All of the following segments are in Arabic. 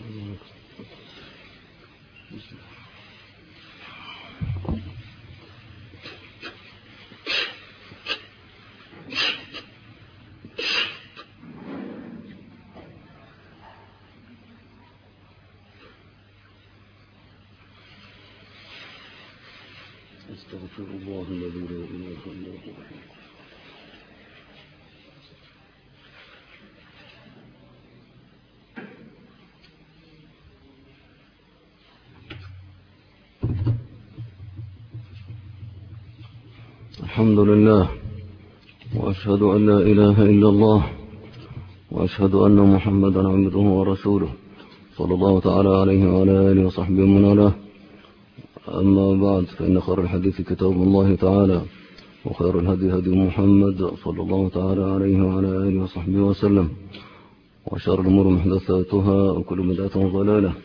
استغفر الله الذي لا إله إلا هو. الحمد لله، وأشهد أن لا إله إلا الله، وأشهد أن محمدا عبده ورسوله صلى الله تعالى عليه وعلى آله وصحبه ومن والاه. أما بعد، فإن خير الحديث كتاب الله تعالى، وخير الهدي هدي محمد صلى الله تعالى عليه وعلى آله وصحبه وسلم، وشر الأمور محدثاتها، وكل بدعة ضلالة.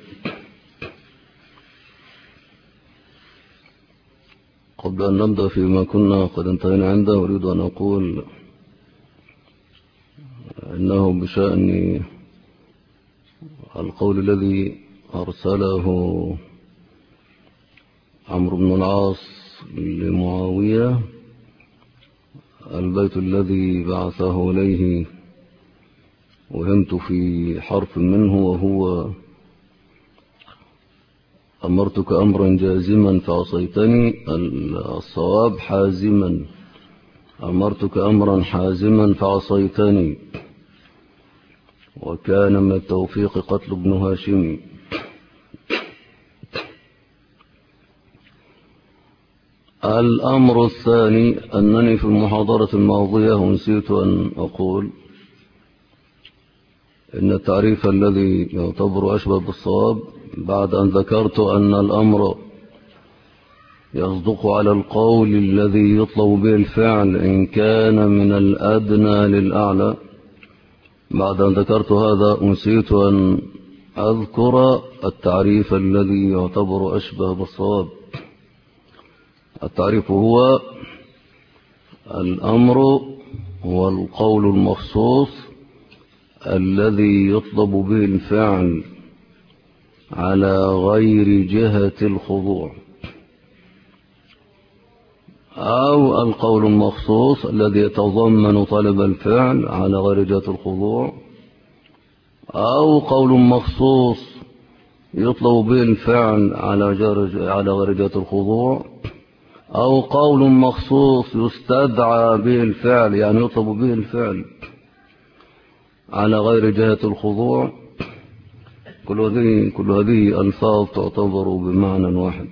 قبل أن نبدأ فيما كنا قد انتهينا عنده، أريد أن أقول إنه بشأن القول الذي أرسله عمرو بن العاص لمعاوية، البيت الذي بعثه إليه وهمت في حرف منه، وهو: أمرتك أمرا جازما فعصيتني. الصواب حازما: أمرتك أمرا حازما فعصيتني. وكان من التوفيق قتل ابن هاشم. الأمر الثاني أنني في المحاضرة الماضية نسيت أن أقول إن التعريف الذي يعتبر أشبه بالصواب، بعد أن ذكرت أن الأمر يصدق على القول الذي يطلب به الفعل إن كان من الأدنى للأعلى، بعد أن ذكرت هذا نسيت أن أذكر التعريف الذي يعتبر أشبه بالصواب. التعريف هو: الأمر هو القول المخصوص الذي يطلب به الفعل على غير جهة الخضوع، أو القول المخصوص الذي يتضمن طلب الفعل على غير جهة الخضوع، أو قول مخصوص يطلب به الفعل على غير جهة الخضوع، أو قول مخصوص يستدعى به الفعل، يعني يطلب به الفعل على غير جهة الخضوع. كل هذه ألفاظ تعتبر بمعنى واحد.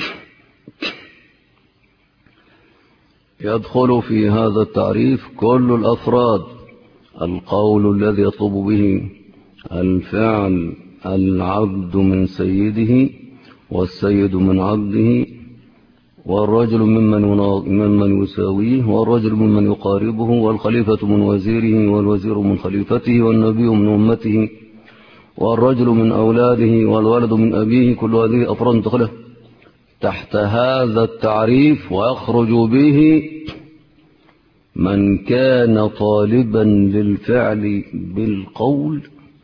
يدخل في هذا التعريف كل الأفراد: القول الذي يطلب به الفعل العبد من سيده، والسيد من عبده، والرجل ممن يساويه، والرجل ممن يقاربه، والخليفة من وزيره، والوزير من خليفته، والنبي من أمته، والرجل من أولاده، والولد من أبيه. كل هذه أفراد تدخل تحت هذا التعريف، ويخرج به من كان طالبا للفعل بالقول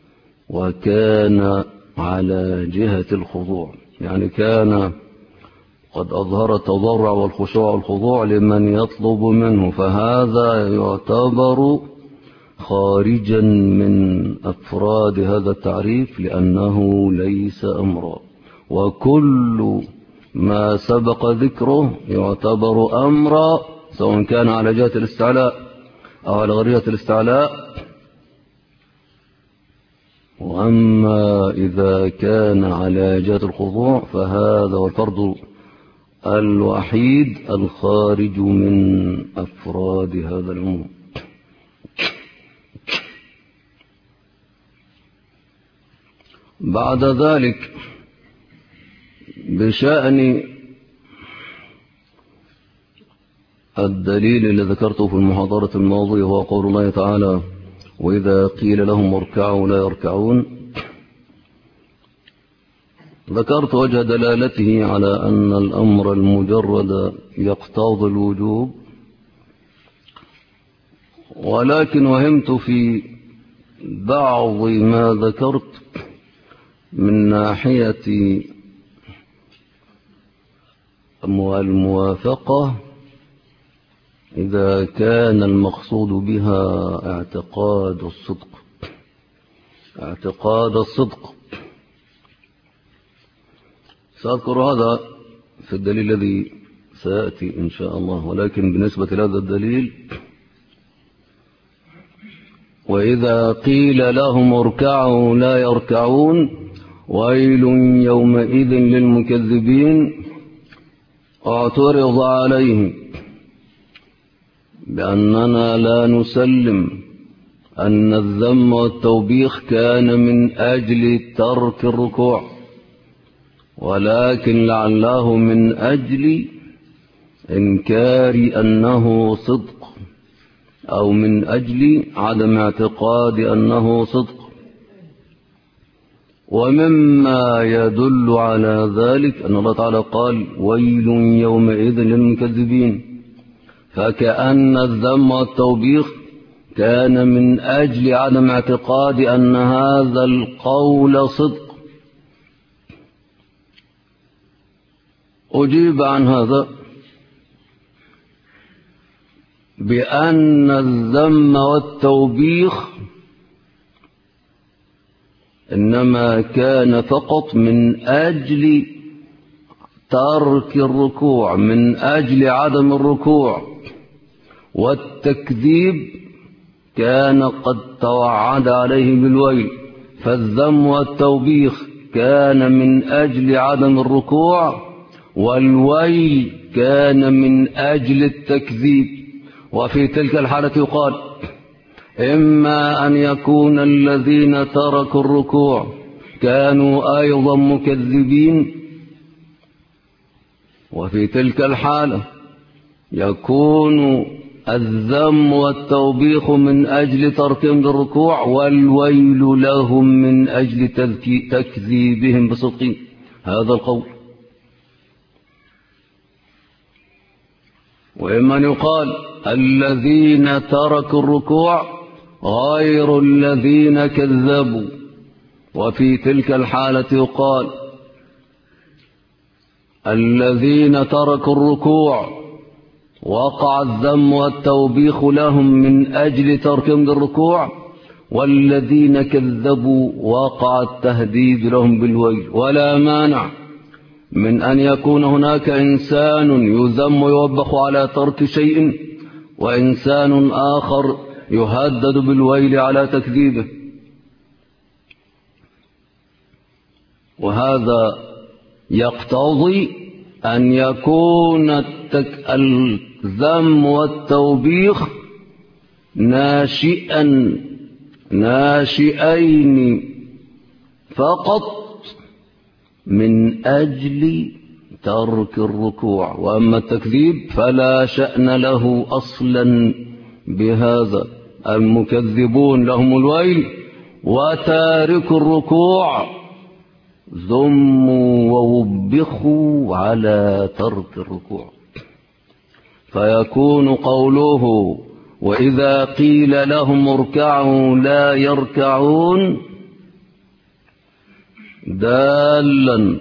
وكان على جهة الخضوع، يعني كان قد أظهر التضرع والخشوع والخضوع لمن يطلب منه، فهذا يعتبر خارجا من أفراد هذا التعريف، لأنه ليس أمرا. وكل ما سبق ذكره يعتبر أمرا، سواء كان على جهة الاستعلاء أو على غير جهة الاستعلاء. وأما إذا كان على جهة الخضوع فهذا هو الفرد الوحيد الخارج من أفراد هذا العموم. بعد ذلك، بشأن الدليل الذي ذكرته في المحاضرة الماضية، هو قول الله تعالى: وإذا قيل لهم اركعوا لا يركعون. ذكرت وجه دلالته على أن الأمر المجرد يقتضي الوجوب، ولكن وهمت في بعض ما ذكرت من ناحية الموافقة إذا كان المقصود بها اعتقاد الصدق. سأذكر هذا في الدليل الذي سيأتي إن شاء الله، ولكن بالنسبة لهذا الدليل: وإذا قيل لهم اركعوا لا يركعون ويل يومئذ للمكذبين. اعترض عليهم بأننا لا نسلم أن الذم والتوبيخ كان من أجل ترك الركوع، ولكن لعله من أجل إنكار أنه صدق، أو من أجل عدم اعتقاد أنه صدق. ومما يدل على ذلك أن الله تعالى قال: ويل يومئذ للمكذبين، فكأن الذم والتوبيخ كان من أجل عدم اعتقاد أن هذا القول صدق. أجيب عن هذا بأن الذم والتوبيخ إنما كان فقط من أجل ترك الركوع، من أجل عدم الركوع، والتكذيب كان قد توعد عليه بالويل. فالذم والتوبيخ كان من أجل عدم الركوع، والويل كان من أجل التكذيب. وفي تلك الحالة يقال: إما أن يكون الذين تركوا الركوع كانوا أيضا مكذبين، وفي تلك الحالة يكون الذم والتوبيخ من أجل تركهم للركوع، والويل لهم من أجل تكذيبهم بصدقهم. هذا القول. وإما أن يقال: الذين تركوا الركوع غير الذين كذبوا، وفي تلك الحالة يقال: الذين تركوا الركوع وقع الذم والتوبيخ لهم من أجل تركهم للركوع، والذين كذبوا وقع التهديد لهم بالويل. ولا مانع من أن يكون هناك إنسان يذم ويوبخ على ترك شيء، وإنسان آخر يهدد بالويل على تكذيبه. وهذا يقتضي أن يكون الذم والتوبيخ ناشئين فقط من أجل ترك الركوع، وأما التكذيب فلا شأن له أصلا بهذا. المكذبون لهم الويل، وتارك الركوع ذموا ووبخوا على ترك الركوع. فيكون قوله: وإذا قيل لهم اركعوا لا يركعون دالا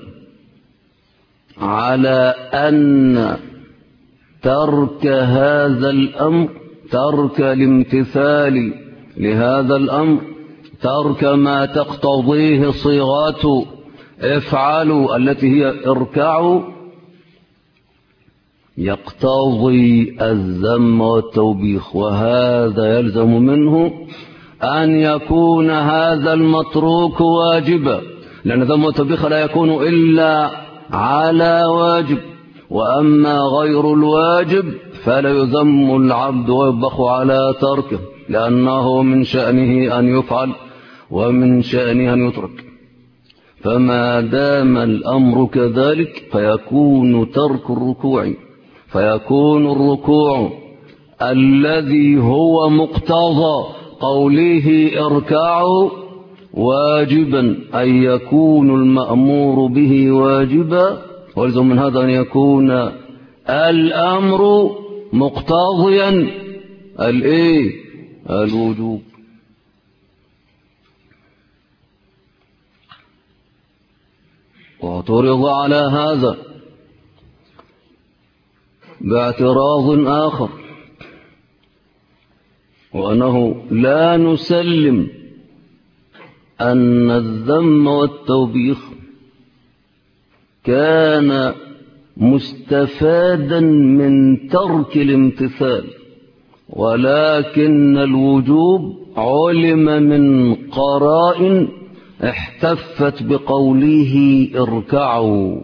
على أن ترك هذا الأمر، ترك الامتثال لهذا الأمر، ترك ما تقتضيه صيغات افعلوا التي هي اركعوا، يقتضي الذم والتوبيخ. وهذا يلزم منه أن يكون هذا المتروك واجبا، لأن الذم والتوبيخ لا يكون إلا على واجب، وأما غير الواجب فلا يذم العبد ويوبخ على تركه، لأنه من شأنه أن يفعل ومن شأنه أن يترك. فما دام الأمر كذلك فيكون ترك الركوع، فيكون الركوع الذي هو مقتضى قوله اركعوا واجبا، أن يكون المأمور به واجبا، ولزم من هذا أن يكون الأمر مقتضيا الوجوب. واعترض على هذا باعتراض آخر، وأنه لا نسلم أن الذم والتوبيخ كان مستفادا من ترك الامتثال، ولكن الوجوب علم من قرائن احتفت بقوله اركعوا.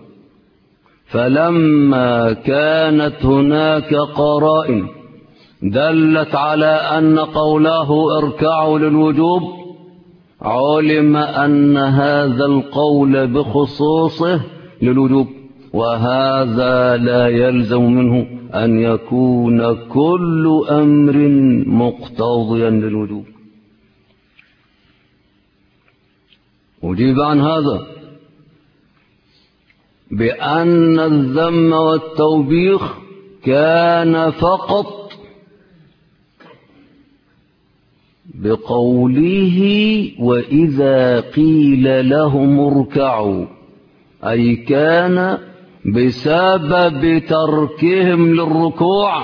فلما كانت هناك قرائن دلت على أن قوله اركعوا للوجوب، علم أن هذا القول بخصوصه للوجوب، وهذا لا يلزم منه أن يكون كل أمر مقتضيا للوجوب. أجيب عن هذا بأن الذم والتوبيخ كان فقط بقوله وإذا قيل لهم اركعوا، أي كان بسبب تركهم للركوع،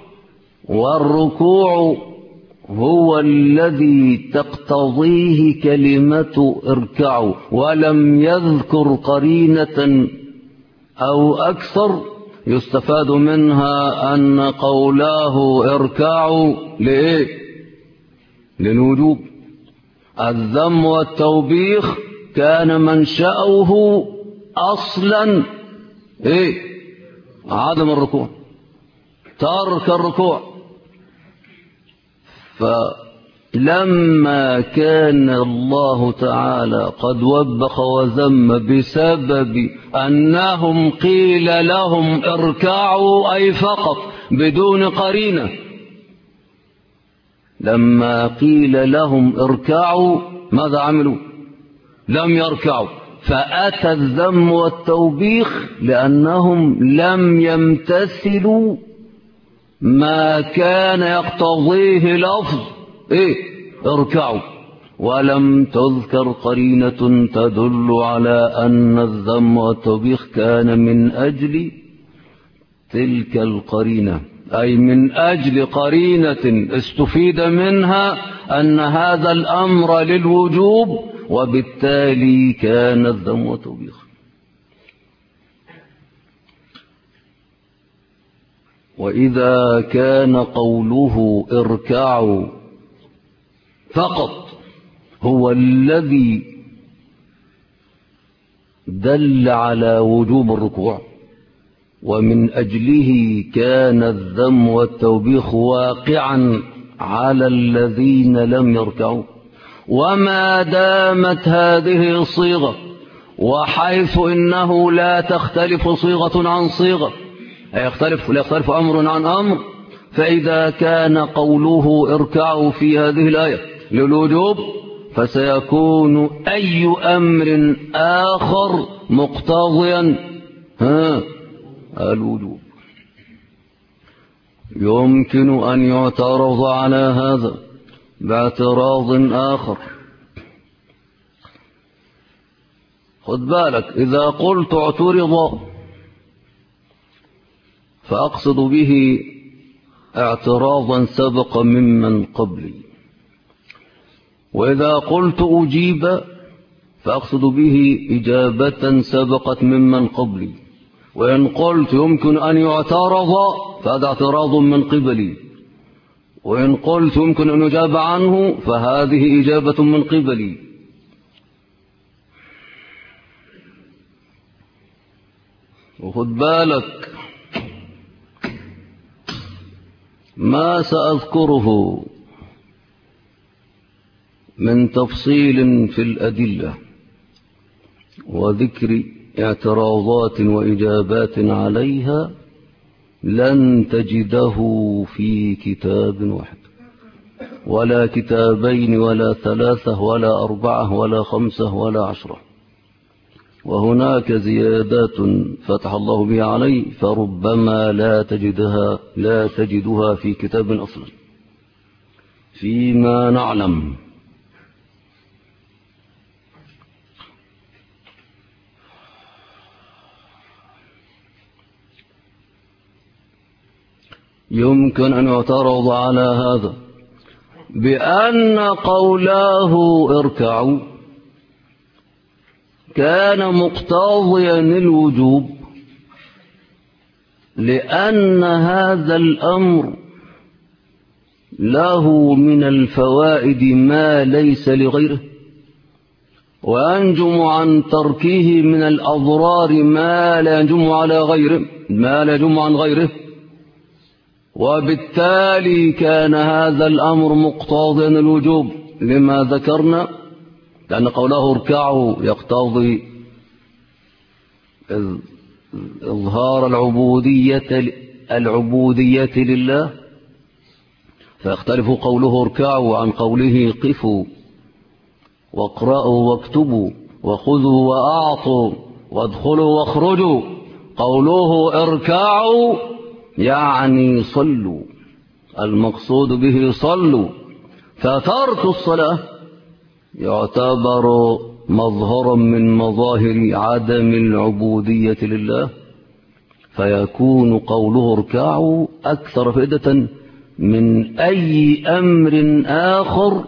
والركوع هو الذي تقتضيه كلمة اركعوا، ولم يذكر قرينة أو أكثر يستفاد منها أن قوله اركعوا لإيه؟ للوجوب. الذم والتوبيخ كان منشأه أصلا إيه؟ عدم الركوع، ترك الركوع. فلما كان الله تعالى قد وبخ وذم بسبب أنهم قيل لهم اركعوا، أي فقط بدون قرينة، لما قيل لهم اركعوا ماذا عملوا؟ لم يركعوا. فأتى الذم والتوبيخ لأنهم لم يمتثلوا ما كان يقتضيه لفظ إيه؟ اركعوا، ولم تذكر قرينة تدل على أن الذم والتوبيخ كان من أجل تلك القرينة، أي من أجل قرينة استفيد منها أن هذا الأمر للوجوب، وبالتالي كان الذم والتوبيخ. وإذا كان قوله اركعوا فقط هو الذي دل على وجوب الركوع، ومن أجله كان الذم والتوبيخ واقعا على الذين لم يركعوا، وما دامت هذه الصيغة، وحيث إنه لا تختلف صيغة عن صيغة، لا يختلف أمر عن أمر، فإذا كان قوله اركعوا في هذه الآية للوجوب، فسيكون أي أمر آخر مقتضيا الوجوب. يمكن أن يعترض على هذا باعتراض آخر. خد بالك، إذا قلت اعترض فأقصد به اعتراضا سبق ممن قبلي، وإذا قلت أجيب فأقصد به إجابة سبقت ممن قبلي، وإن قلت يمكن أن يعترض فهذا اعتراض من قبلي، وإن قلت يمكن أن يجاب عنه فهذه إجابة من قبلي. وخد بالك ما سأذكره من تفصيل في الأدلة وذكر اعتراضات وإجابات عليها لن تجده في كتاب واحد، ولا كتابين، ولا ثلاثة، ولا أربعة، ولا خمسة، ولا 10. وهناك زيادات فتح الله بها علي، فربما لا تجدها في كتاب أصلا فيما نعلم. يمكن أن يعترض على هذا بأن قوله اركعوا كان مقتضيا الوجوب، لأن هذا الأمر له من الفوائد ما ليس لغيره، وينجم عن تركه من الأضرار ما لا ينجم عن غيره، وبالتالي كان هذا الأمر مقتضيا الوجوب لما ذكرنا، لأن قوله اركعوا يقتضي إظهار العبودية لله، فيختلف قوله اركعوا عن قوله قفوا واقرأوا واكتبوا وخذوا وأعطوا وادخلوا واخرجوا. قوله اركعوا يعني صلوا، المقصود به صلوا، فترك الصلاة يعتبر مظهرا من مظاهر عدم العبودية لله، فيكون قوله اركعوا أكثر فائدة من أي أمر آخر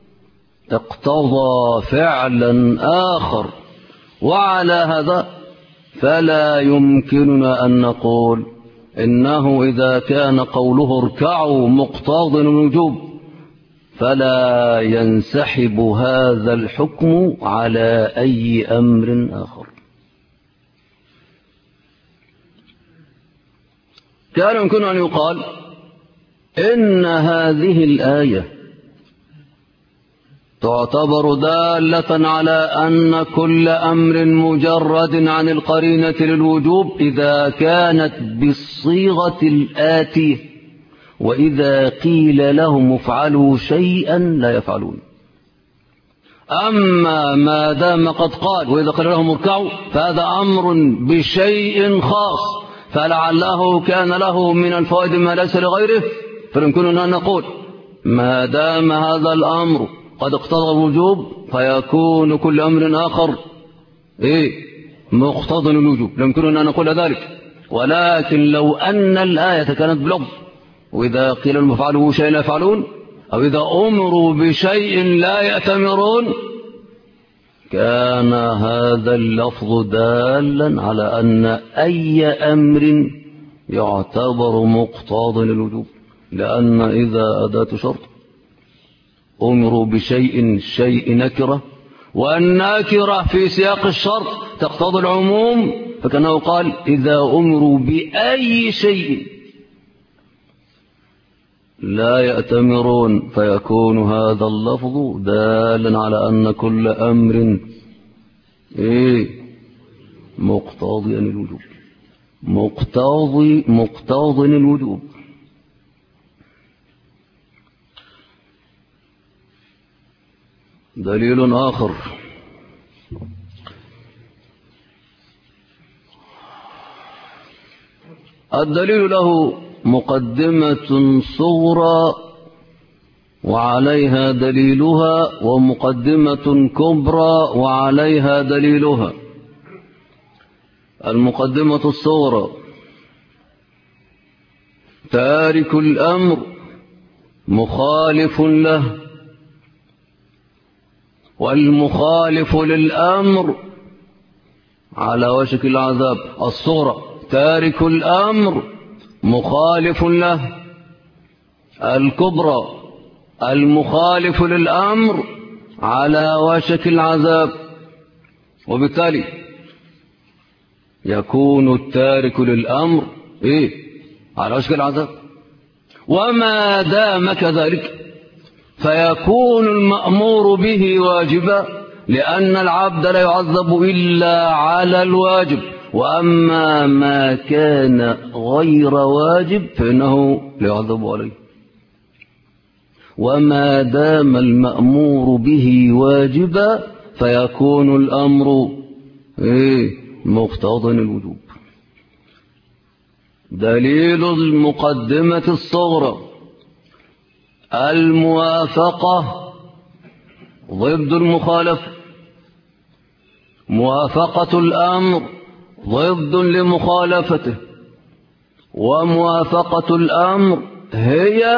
اقتضى فعلا آخر. وعلى هذا فلا يمكننا أن نقول إنه إذا كان قوله اركعوا مقتضى الوجوب فلا ينسحب هذا الحكم على أي أمر آخر. كان يمكن أن يقال إن هذه الآية تعتبر دالة على أن كل أمر مجرد عن القرينة للوجوب إذا كانت بالصيغة الآتية، وإذا قيل لهم افعلوا شيئا لا يفعلون. أما ما دام قد قال وإذا قيل لهم اركعوا فهذا أمر بشيء خاص، فلعله كان له من الفوائد ما ليس لغيره، فيمكننا أن نقول ما دام هذا الأمر قد اقتضى الوجوب فيكون كل أمر آخر مقتضى الوجوب، يمكننا أن نقول ذلك. ولكن لو أن الآية كانت بلفظ وإذا قيل لهم افعلوا شيئا لا يفعلون، أو إذا أمروا بشيء لا يأتمرون، كان هذا اللفظ دالا على أن أي أمر يعتبر مقتضى للوجوب، لأن إذا أداة شرط أمروا بشيء، الشيء نكرة، والنكرة في سياق الشرط تقتضي العموم، فكانه قال إذا أمروا بأي شيء لا يأتمرون، فيكون هذا اللفظ دالا على أن كل أمر مقتضي الوجوب، مقتضي الوجوب. دليل آخر الدليل له مقدمة صغرى وعليها دليلها، ومقدمة كبرى وعليها دليلها. المقدمة الصغرى: تارك الأمر مخالف له، والمخالف للأمر على وشك العذاب. الصغرى: تارك الأمر مخالف له. الكبرى: المخالف للأمر على وشك العذاب. وبالتالي يكون التارك للأمر على وشك العذاب، وما دام كذلك فيكون المأمور به واجبا، لأن العبد لا يعذب إلا على الواجب، وأما ما كان غير واجب فإنه لا يعذب عليه. وما دام المأمور به واجبا فيكون الأمر مقتضى الوجوب. دليل المقدمة الصغرى: الموافقة ضد المخالفة. موافقة الأمر ضد لمخالفته، وموافقة الأمر هي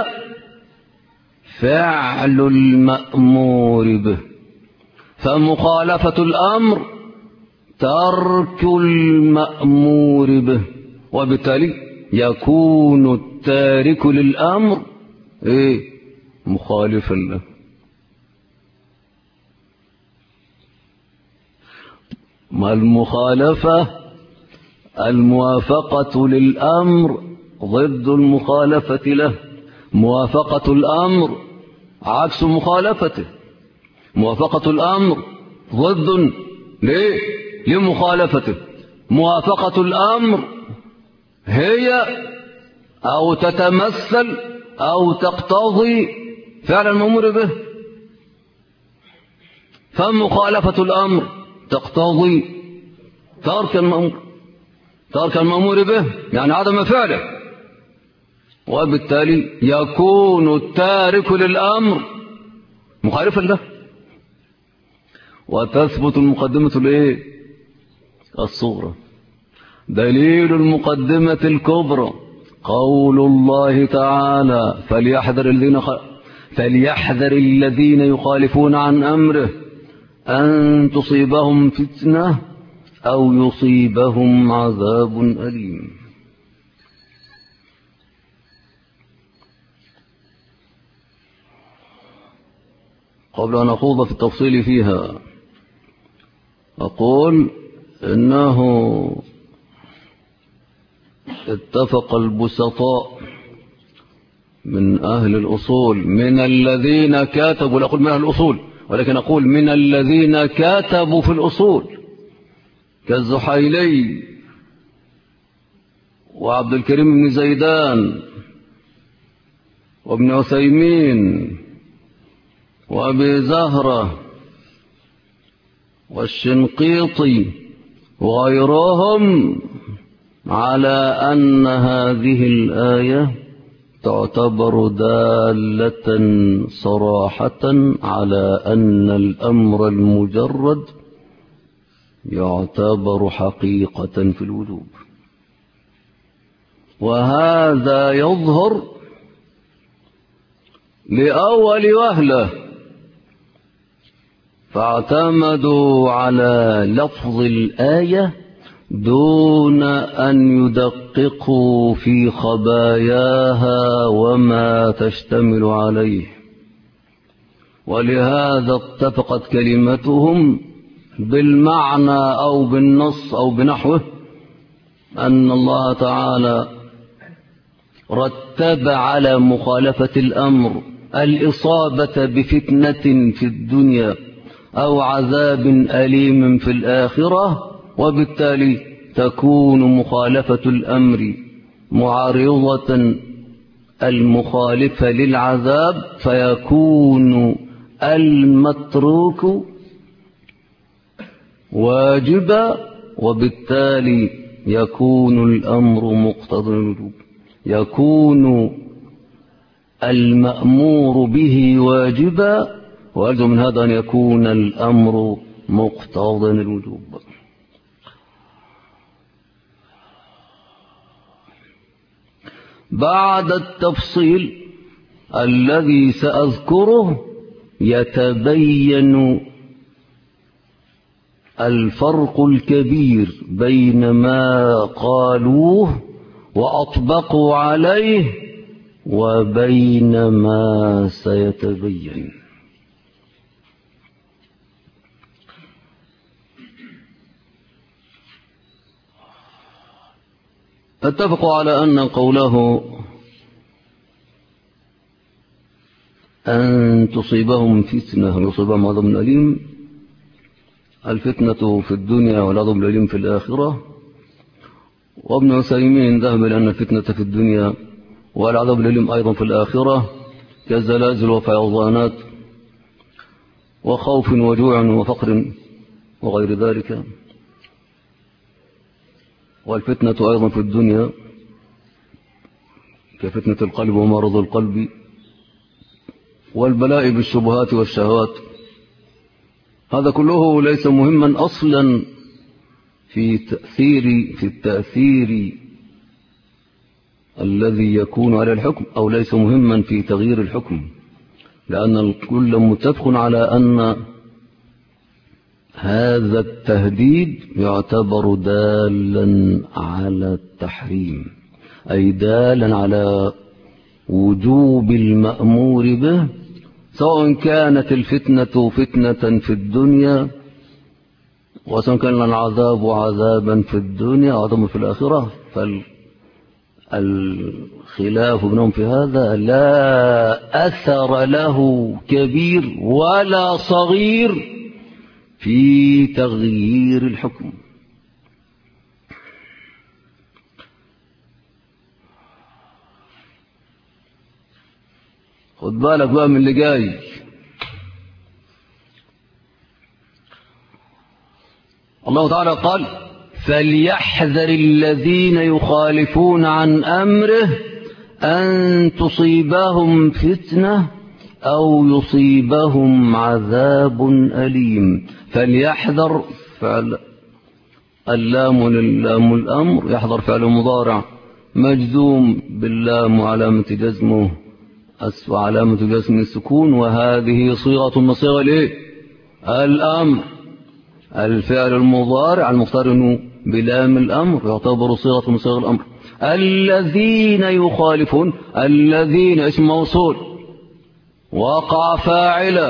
فعل المأمور به، فمخالفة الأمر ترك المأمور به، وبالتالي يكون التارك للأمر مخالفا له. ما المخالفة؟ الموافقة للأمر ضد المخالفة له، موافقة الأمر عكس مخالفته، موافقة الأمر ضد لمخالفته. موافقة الأمر هي أو تتمثل أو تقتضي فعل المأمور به، فمخالفة الأمر تقتضي ترك المأمور به، يعني عدم فعله، وبالتالي يكون التارك للأمر مخالفا له. وتثبت المقدمة الصغرى. دليل المقدمة الكبرى قول الله تعالى: فليحذر الذين يخالفون عن أمره أن تصيبهم فتنة أو يصيبهم عذاب أليم. قبل أن أخوض في التفصيل فيها أقول إنه اتفق البسطاء من أهل الأصول من الذين كاتبوا، لا أقول من أهل الأصول ولكن أقول من الذين كاتبوا في الأصول كالزحيلي وعبد الكريم بن زيدان وابن عثيمين وأبي زهرة والشنقيطي وغيرهم على أن هذه الآية تعتبر دالة صراحة على أن الأمر المجرد يعتبر حقيقة في الوجوب. وهذا يظهر لأول وهلة، فاعتمدوا على لفظ الآية دون أن يدققوا في خباياها وما تشتمل عليه، ولهذا اتفقت كلمتهم بالمعنى أو بالنص أو بنحوه أن الله تعالى رتب على مخالفة الأمر الإصابة بفتنة في الدنيا أو عذاب أليم في الآخرة، وبالتالي تكون مخالفة الأمر معارضة المخالفة للعذاب، فيكون المتروك واجبا، وبالتالي يكون الأمر مقتضى الوجوب، يكون المأمور به واجبا، ويلزم من هذا أن يكون الأمر مقتضى الوجوب. بعد التفصيل الذي سأذكره يتبين الفرق الكبير بين ما قالوه وأطبقوا عليه وبين ما سيتبين. اتفقوا على أن قوله أن تصيبهم فتنة يصيبهم عذاب أليم، الفتنة في الدنيا والعذاب الأليم في الآخرة. وابن عثيمين ذهب إلى أن الفتنة في الدنيا والعذاب الأليم أيضا في الآخرة كالزلازل وفيضانات وخوف وجوع وفقر وغير ذلك. والفتنة أيضا في الدنيا كفتنة القلب ومرض القلب والبلاء بالشبهات والشهوات. هذا كله ليس مهما أصلا في التأثير الذي يكون على الحكم أو ليس مهما في تغيير الحكم، لأن الكل متفق على أن هذا التهديد يعتبر دالا على التحريم، أي دالا على وجوب المأمور به، سواء كانت الفتنة فتنة في الدنيا، وسواء كان العذاب عذابا في الدنيا وعذابا في الآخرة. فالخلاف بينهم في هذا لا أثر له كبير ولا صغير في تغيير الحكم. خد بالك بقى من اللي جاي. الله تعالى قال: فليحذر الذين يخالفون عن أمره أن تصيبهم فتنة أو يصيبهم عذاب أليم. فليحذر فعل اللام للام الأمر، يحذر فعل مضارع مجزوم باللام وعلامة جزمه وعلامة جزم السكون، وهذه صيغة من صيغ الأمر. الفعل المضارع المقترن بلام الأمر يعتبر صيغة من صيغ الأمر. الذين يخالفون، الذين اسم موصول وقع فاعلا،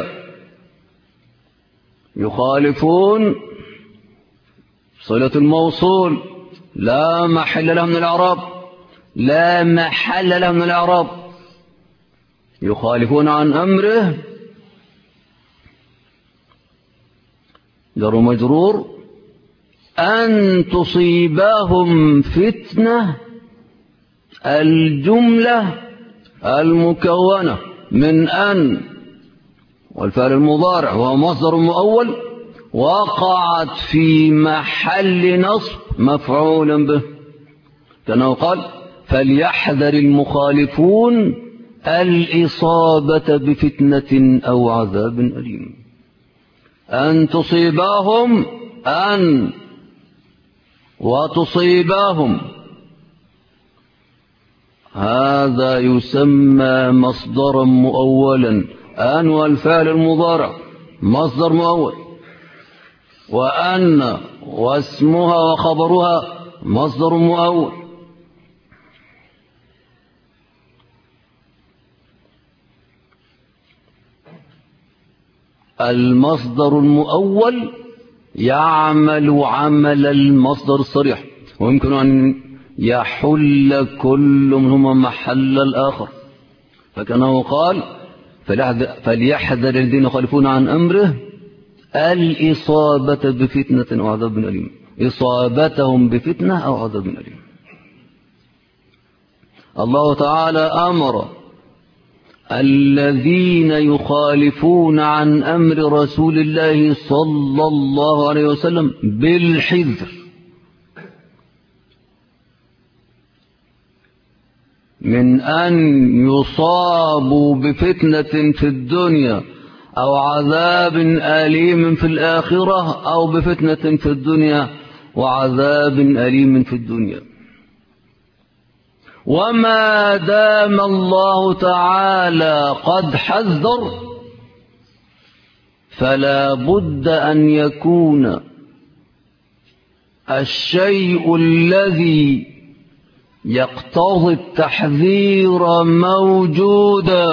يخالفون صلة الموصول لا محل له من الإعراب، لا محل له من الإعراب. يخالفون عن أمره جر مجرور، أن تصيبهم فتنة، الجملة المكونة من أن والفعل المضارع وهو مصدر مؤول وقعت في محل نصب مفعولا به، كما قال: فليحذر المخالفون الإصابة بفتنة أو عذاب أليم. أن تصيبهم أن وتصيبهم، هذا يسمى مصدرا مؤولا. أن والفعل المضارع مصدر مؤول، وأن واسمها وخبرها مصدر مؤول. المصدر المؤول يعمل عمل المصدر الصريح، ويمكن أن يحل كل منهما محل الآخر، فكانه قال: فليحذر الذين يخالفون عن أمره الإصابة بفتنة أو عذاب أليم، إصابتهم بفتنة أو عذاب أليم. الله تعالى أمر الذين يخالفون عن أمر رسول الله صلى الله عليه وسلم بالحذر من أن يصابوا بفتنة في الدنيا أو عذاب أليم في الآخرة، أو بفتنة في الدنيا وعذاب أليم في الدنيا. وما دام الله تعالى قد حذر فلا بد أن يكون الشيء الذي يقتضي التحذير موجودا،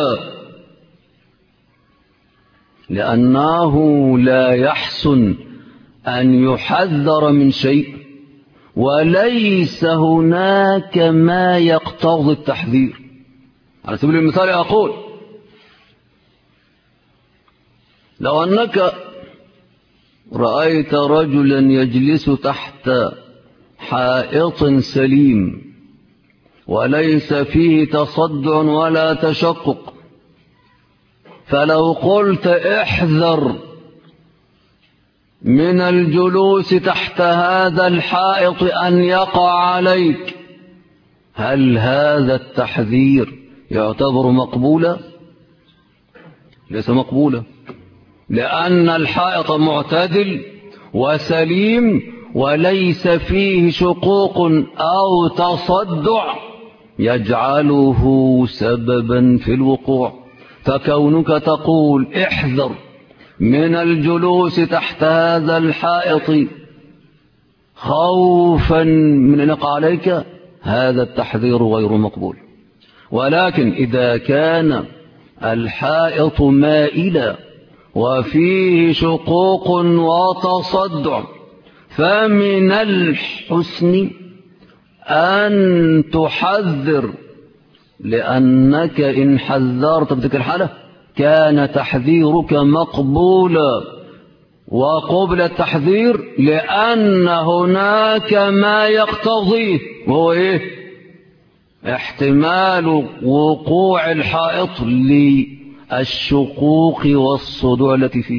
لأنه لا يحسن أن يحذر من شيء وليس هناك ما يقتضي التحذير. على سبيل المثال أقول: لو أنك رأيت رجلا يجلس تحت حائط سليم وليس فيه تصدع ولا تشقق، فلو قلت احذر من الجلوس تحت هذا الحائط أن يقع عليك، هل هذا التحذير يعتبر مقبولا؟ ليس مقبولا، لأن الحائط معتدل وسليم وليس فيه شقوق أو تصدع يجعله سببا في الوقوع. فكونك تقول احذر من الجلوس تحت هذا الحائط خوفا من أن يقع عليك، هذا التحذير غير مقبول. ولكن إذا كان الحائط مائلا وفيه شقوق وتصدع، فمن الحسن أن تحذر، لأنك إن حذرت بتلك الحالة كان تحذيرك مقبولا. وقبل التحذير لأن هناك ما يقتضيه، وهو إيه؟ احتمال وقوع الحائط للشقوق والصدوع التي فيه.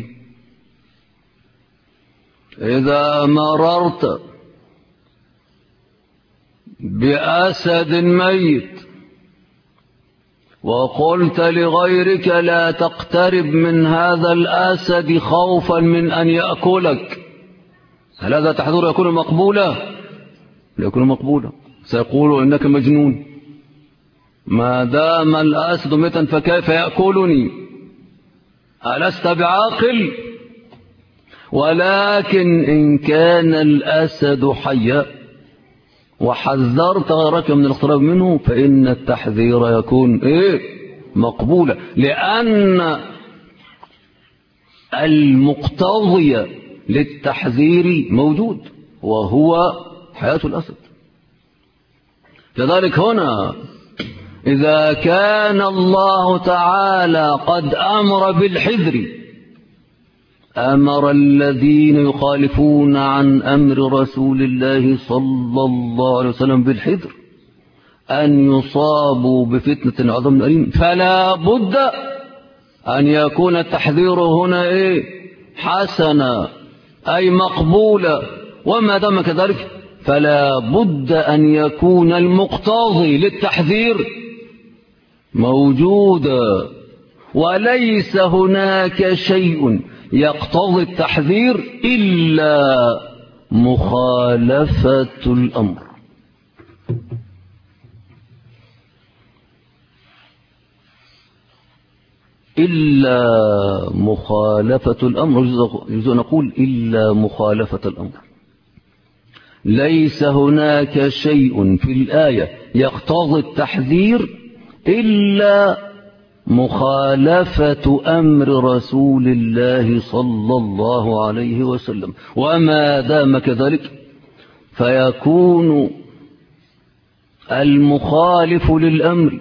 إذا مررت بأسد ميت وقلت لغيرك لا تقترب من هذا الأسد خوفا من أن يأكلك، هل هذا تحذير يكون مقبولا؟ لا يكون مقبولا، سيقول إنك مجنون، ما دام الأسد ميتا فكيف يأكلني، ألست بعاقل؟ ولكن إن كان الأسد حيا وحذرت غيرك من الاقتراب منه فإن التحذير يكون مقبولا، لأن المقتضي للتحذير موجود وهو حياة الأسد. كذلك هنا إذا كان الله تعالى قد أمر بالحذر، أمر الذين يخالفون عن أمر رسول الله صلى الله عليه وسلم بالحذر أن يصابوا بفتنة عظيم أليم، فلا بد أن يكون التحذير هنا حسنا أي مقبولا. وما دام كذلك فلا بد أن يكون المقتضي للتحذير موجودا، وليس هناك شيء يقتضي التحذير إلا مخالفة الأمر. إلا مخالفة الأمر، يجوز أن نقول إلا مخالفة الأمر. ليس هناك شيء في الآية يقتضي التحذير إلا مخالفة أمر رسول الله صلى الله عليه وسلم. وما دام كذلك فيكون المخالف للأمر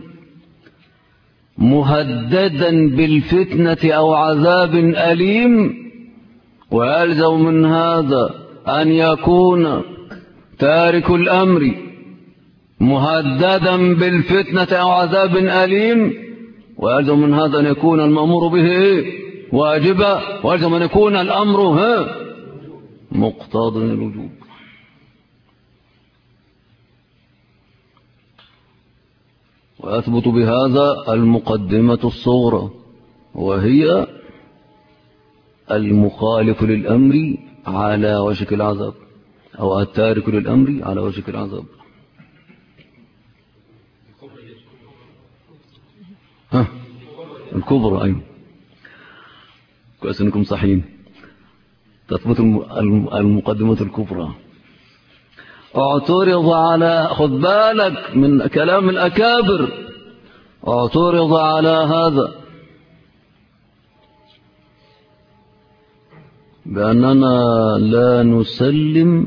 مهددا بالفتنة أو عذاب أليم، ويلزم من هذا أن يكون تارك الأمر مهددا بالفتنة أو عذاب أليم، ويلزم من هذا أن يكون المأمور به واجبا، ويلزم أن يكون الأمر مقتضى الوجوب. ويثبت بهذا المقدمة الصغرى، وهي المخالف للأمر على وشك العذاب، أو التارك للأمر على وشك العذاب. الكبرى، أيوة، كويس أنكم صحيين. تثبت المقدمة الكبرى. اعترض على، خذ بالك من كلام الأكابر، اعترض على هذا بأننا لا نسلم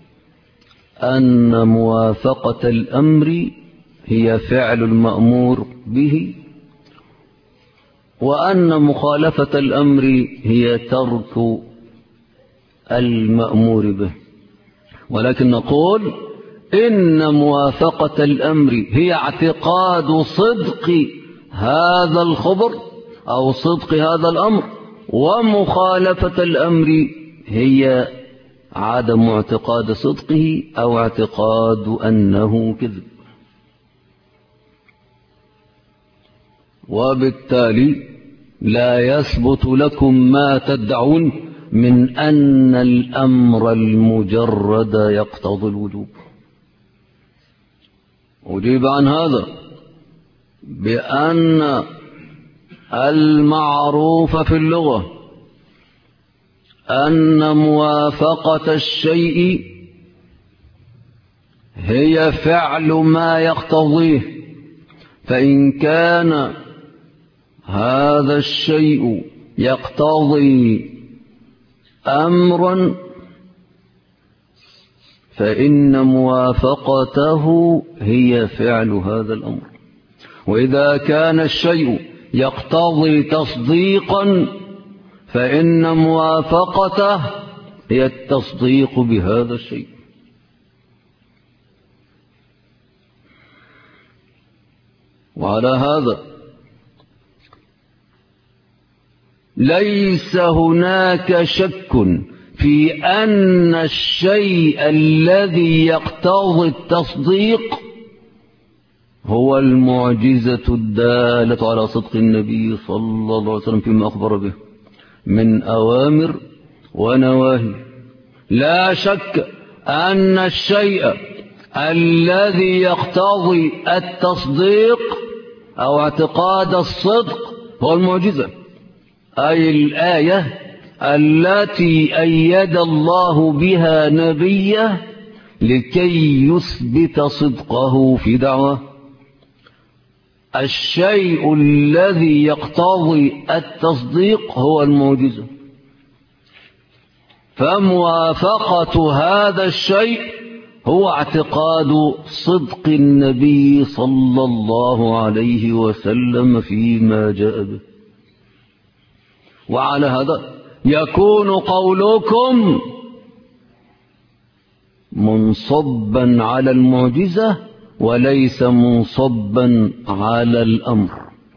أن موافقة الأمر هي فعل المأمور به، وأن مخالفة الأمر هي ترك المأمور به. ولكن نقول إن موافقة الأمر هي اعتقاد صدق هذا الخبر أو صدق هذا الأمر، ومخالفة الأمر هي عدم اعتقاد صدقه أو اعتقاد أنه كذب. وبالتالي لا يثبت لكم ما تدعون من أن الأمر المجرد يقتضي الوجوب. أجيب عن هذا بأن المعروف في اللغة أن موافقة الشيء هي فعل ما يقتضيه، فإن كان هذا الشيء يقتضي أمرا فإن موافقته هي فعل هذا الأمر، وإذا كان الشيء يقتضي تصديقا فإن موافقته هي التصديق بهذا الشيء. وعلى هذا ليس هناك شك في أن الشيء الذي يقتضي التصديق هو المعجزة الدالة على صدق النبي صلى الله عليه وسلم فيما أخبر به من أوامر ونواهي. لا شك أن الشيء الذي يقتضي التصديق أو اعتقاد الصدق هو المعجزة، أي الآية التي أيد الله بها نبيه لكي يثبت صدقه في دعواه. الشيء الذي يقتضي التصديق هو المعجزة، فموافقة هذا الشيء هو اعتقاد صدق النبي صلى الله عليه وسلم فيما جاء به. وعلى هذا يكون قولكم منصبا على المعجزة وليس منصبا على الأمر،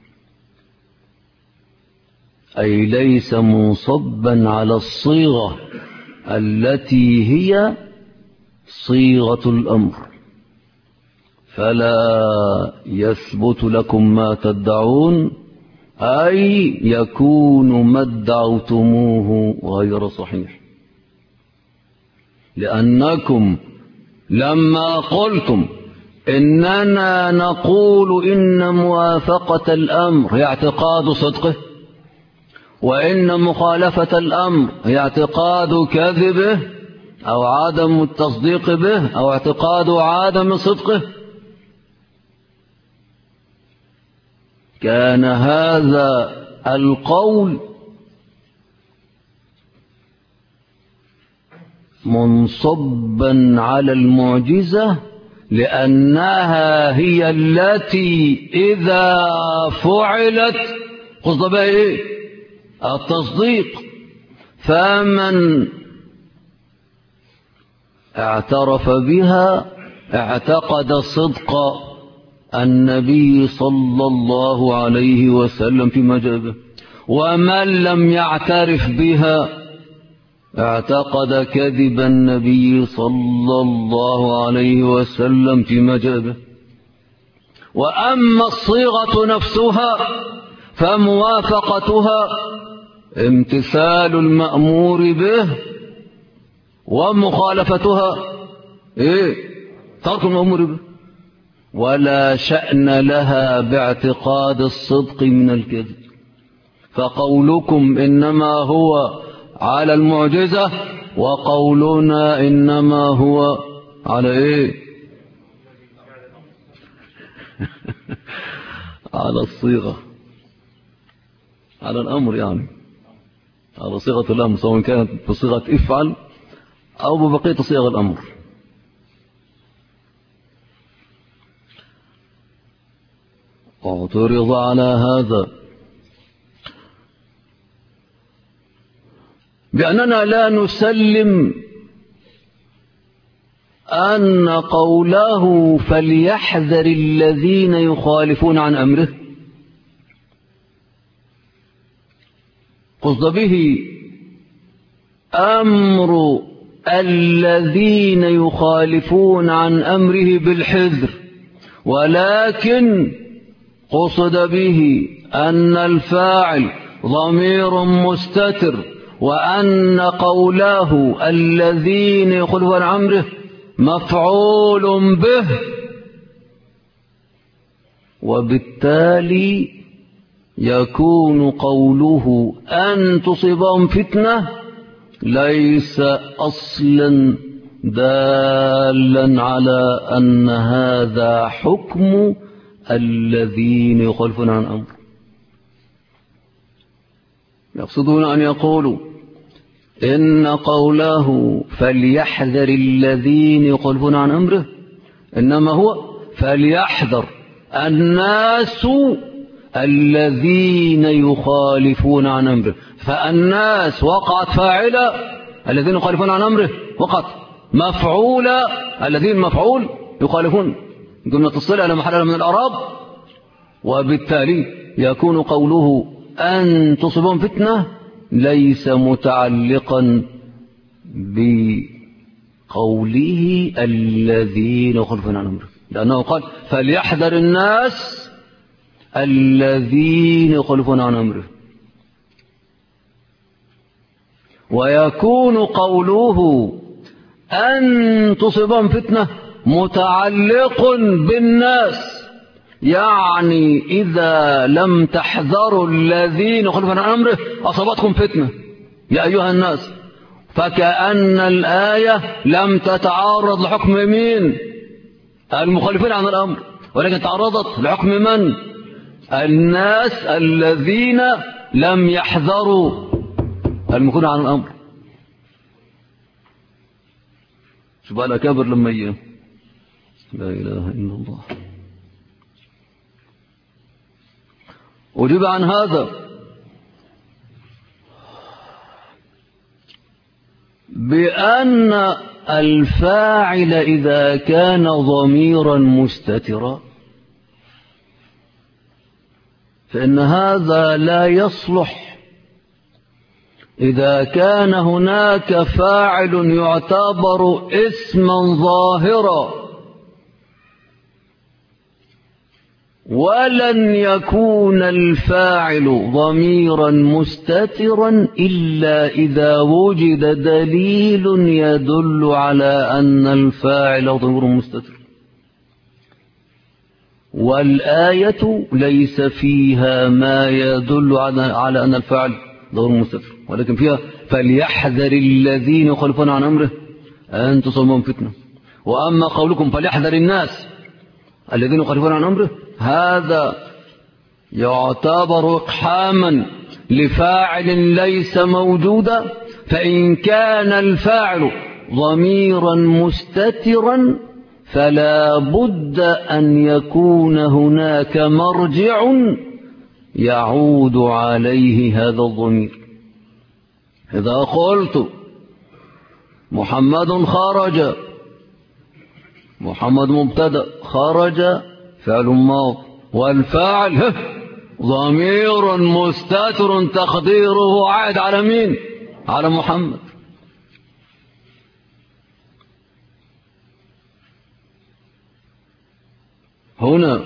أي ليس منصبا على الصيغة التي هي صيغة الأمر، فلا يثبت لكم ما تدعون، أي يكون ما ادعوتموه غير صحيح، لأنكم لما قلتم إننا نقول إن موافقة الأمر هي اعتقاد صدقه، وإن مخالفة الأمر هي اعتقاد كذبه أو عدم التصديق به أو اعتقاد عدم صدقه، كان هذا القول منصبا على المعجزة، لأنها هي التي إذا فعلت قصد بها إيه؟ التصديق، فمن اعترف بها اعتقد صدق النبي صلى الله عليه وسلم فيما جاء به، ومن لم يعترف بها اعتقد كذب النبي صلى الله عليه وسلم فيما جاء به. وأما الصيغة نفسها فموافقتها امتثال المأمور به، ومخالفتها ترك المأمور به، ولا شأن لها باعتقاد الصدق من الكذب. فقولكم إنما هو على المعجزة، وقولنا إنما هو على على الصيغة، على الأمر، يعني على صيغة الأمر، سواء كانت بصيغة افعل أو ببقية صيغ الأمر. اعترض على هذا بأننا لا نسلم أن قوله فليحذر الذين يخالفون عن أمره قصد به أمر الذين يخالفون عن أمره بالحذر، ولكن قصد به أن الفاعل ضمير مستتر، وأن قوله الذين يخالفون عن أمره مفعول به، وبالتالي يكون قوله أن تصيبهم فتنة ليس أصلا دالا على أن هذا حكم الذين يخالفون عن أمر. يقصدون أن يقولوا إن قوله فليحذر الذين يخالفون عن أمره إنما هو فليحذر الناس الذين يخالفون عن أمره، فالناس وقعت فاعلة الذين يخالفون عن أمره، وقعت مفعولة الذين مفعول يخالفون، جملة الصلة لا محل من الأعراب. وبالتالي يكون قوله أن تصيبهم فتنة ليس متعلقا بقوله الذين يخالفون عن أمره، لأنه قال فليحذر الناس الذين يخالفون عن أمره. ويكون قوله أن تصيبهم فتنة متعلق بالناس، يعني إذا لم تحذروا الذين يخالفون عن أمره أصابتكم فتنة يا أيها الناس، فكأن الآية لم تتعرض لحكم مين؟ المخالفين عن الأمر، ولكن تعرضت لحكم من؟ الناس الذين لم يحذروا المخالفين عن الأمر. شوف بقى الأكابر لما لا إله إلا الله. أجيب عن هذا بأن الفاعل إذا كان ضميرا مستترا فإن هذا لا يصلح إذا كان هناك فاعل يعتبر اسما ظاهرا، ولن يكون الفاعل ضميرا مستترا إلا إذا وجد دليل يدل على أن الفاعل ضمير مستتر. والآية ليس فيها ما يدل على أن الفاعل ضمير مستتر، ولكن فيها فليحذر الذين يخالفون عن أمره أن تصيبهم فتنة. وأما قولكم فليحذر الناس الذين يخالفون عن أمره هذا يعتبر إقحاما لفاعل ليس موجودا، فإن كان الفاعل ضميرا مستترا فلا بد أن يكون هناك مرجع يعود عليه هذا الضمير. إذا قلت محمد خرج، محمد مبتدأ، خرج فعل ماض، والفاعل ضمير مستتر تقديره عائد على مين؟ على محمد. هنا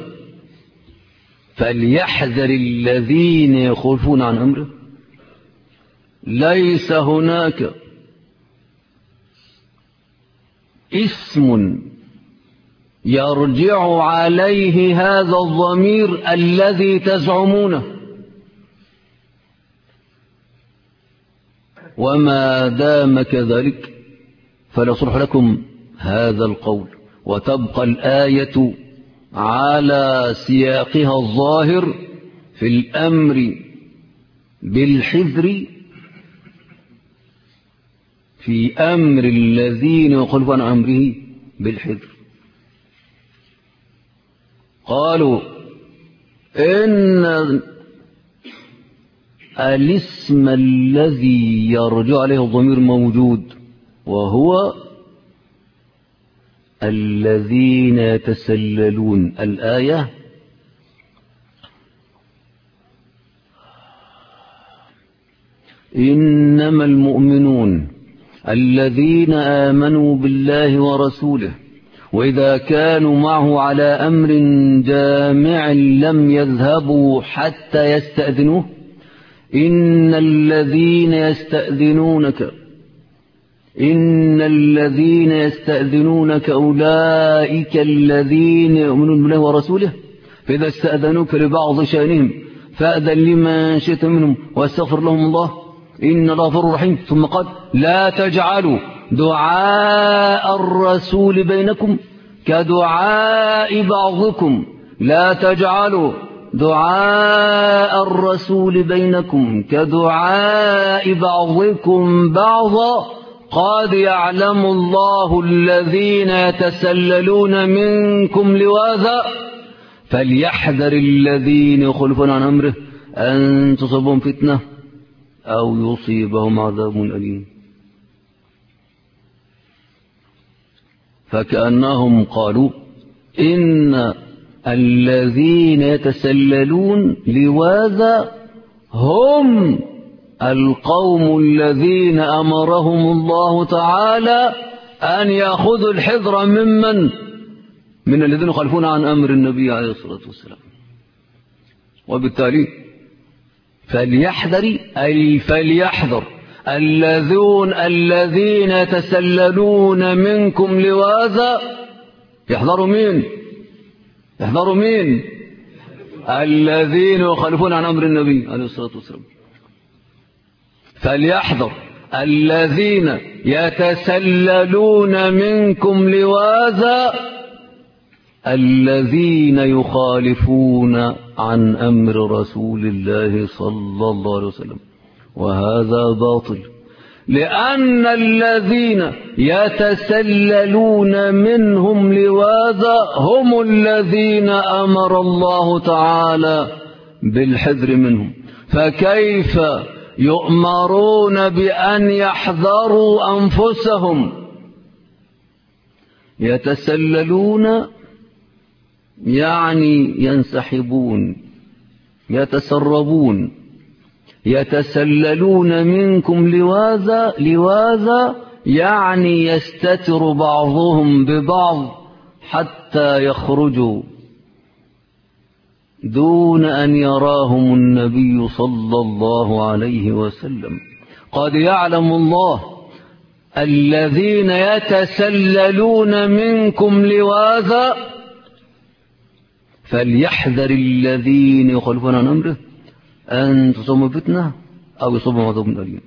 فليحذر الذين يخالفون عن أمره، ليس هناك اسم يرجع عليه هذا الضمير الذي تزعمونه، وما دام كذلك فلا يصلح لكم هذا القول، وتبقى الآية على سياقها الظاهر في الأمر بالحذر في أمر الذين يخالفون عن أمره بالحذر. قالوا إن الاسم الذي يرجع عليه الضمير موجود، وهو الذين يتسللون. الآية إنما المؤمنون الذين آمنوا بالله ورسوله وإذا كانوا معه على أمر جامع لم يذهبوا حتى يستأذنوه إن الذين يستأذنونك أولئك الذين يؤمنون بالله ورسوله فإذا استأذنوك لبعض شأنهم فأذن لمن شئت منهم واستغفر لهم الله إن الله غفور رحيم. ثم قال لا تجعلوا دعاء الرسول بينكم كدعاء بعضكم، لا تجعلوا دعاء الرسول بينكم كدعاء بعضكم بعضا قد يعلم الله الذين يتسللون منكم لواذا فليحذر الذين يخالفون عن أمره أن تصيبهم فتنة أو يصيبهم عذاب أليم. فكأنهم قالوا إن الذين يتسللون لواذا هم القوم الذين أمرهم الله تعالى أن يأخذوا الحذر من الذين يخالفون عن أمر النبي عليه الصلاة والسلام. وبالتالي فليحذر أي فليحذر الذين يتسللون منكم لواذا. يحذروا مين؟ يحذروا مين؟ الذين يخالفون عن أمر النبي عليه الصلاة والسلام. فليحذر الذين يتسللون منكم لواذا الذين يخالفون عن أمر رسول الله صلى الله عليه وسلم، وهذا باطل، لأن الذين يتسللون منهم لواذا هم الذين أمر الله تعالى بالحذر منهم، فكيف يؤمرون بأن يحذروا أنفسهم؟ يتسللون يعني ينسحبون، يتسربون، يتسللون منكم لواذا يعني يستتر بعضهم ببعض حتى يخرجوا دون أن يراهم النبي صلى الله عليه وسلم. قد يعلم الله الذين يتسللون منكم لواذا فليحذر الذين يخالفون عن أمره أن تصيبهم فتنة أو يصيبهم عذاب أليم.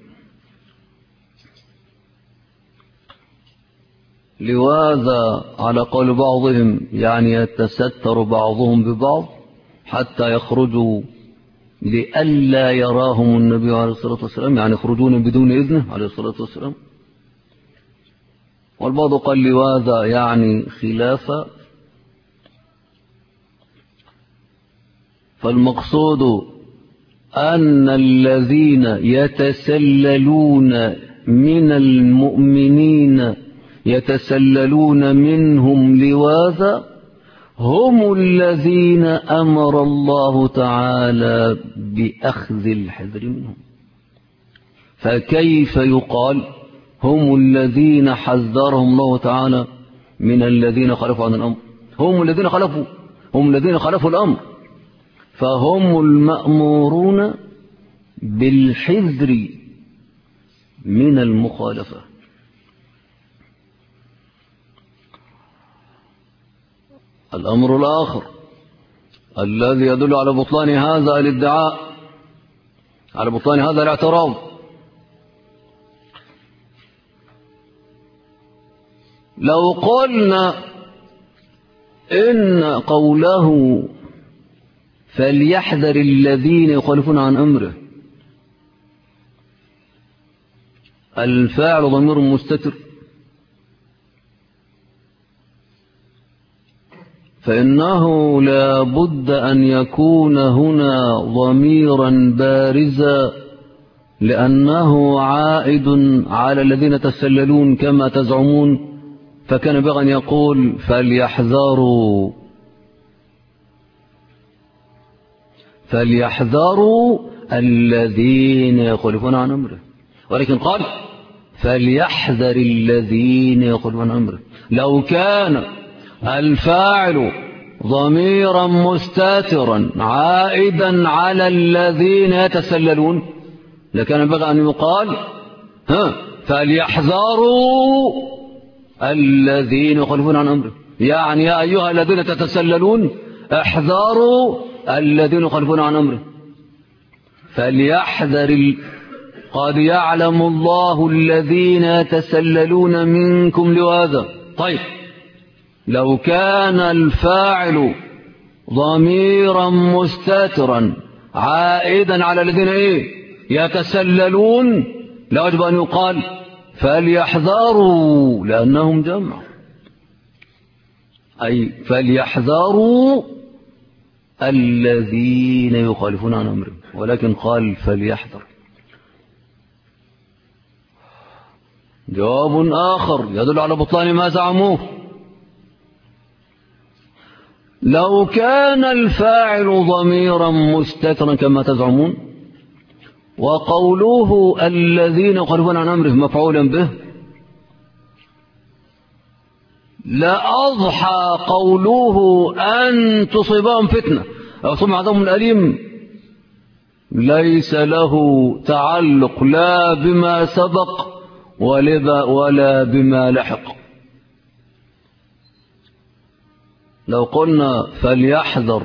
لواذا على قول بعضهم يعني يتستر بعضهم ببعض حتى يخرجوا لئلا يراهم النبي عليه الصلاة والسلام، يعني يخرجون بدون إذنه عليه الصلاة والسلام. والبعض قال لواذا يعني خلافة. فالمقصود أن الذين يتسللون من المؤمنين يتسللون منهم لواذا هم الذين أمر الله تعالى بأخذ الحذر منهم. فكيف يقال هم الذين حذرهم الله تعالى من الذين خالفوا عن الأمر؟ هم الذين خالفوا الأمر، فهم المأمورون بالحذر من المخالفة. الأمر الآخر الذي يدل على بطلان هذا الادعاء، على بطلان هذا الاعتراض، لو قلنا إن قوله فليحذر الذين يخالفون عن أمره الفاعل ضمير مستتر، فإنه لا بد أن يكون هنا ضميرا بارزا، لأنه عائد على الذين تسللون كما تزعمون، فكان بغى أن يقول فليحذروا الذين يخالفون عن أمره، ولكن قال فليحذر الذين يخالفون عن أمره. لو كان الفاعل ضميرا مستترا عائدا على الذين يتسللون لكان بغى أن يقال فليحذروا الذين يخالفون عن أمره، يعني يا أيها الذين تتسللون احذروا الذين يخالفون عن أمره فليحذر قد يعلم الله الذين يتسللون منكم لواذا. طيب لو كان الفاعل ضميرا مستترا عائدا على الذين يتسللون لوجب أن يقال فليحذروا لأنهم جمع، أي فليحذروا الذين يخالفون عن أمره، ولكن قال فليحذر. جواب آخر يدل على بطلان ما زعموه: لو كان الفاعل ضميرا مستترا كما تزعمون وقوله الذين يخالفون عن أمره مفعولا به لأضحى قوله أن تصيبهم فتنة أو ثم عذاب أليم ليس له تعلق لا بما سبق ولا بما لحق. لو قلنا فليحذر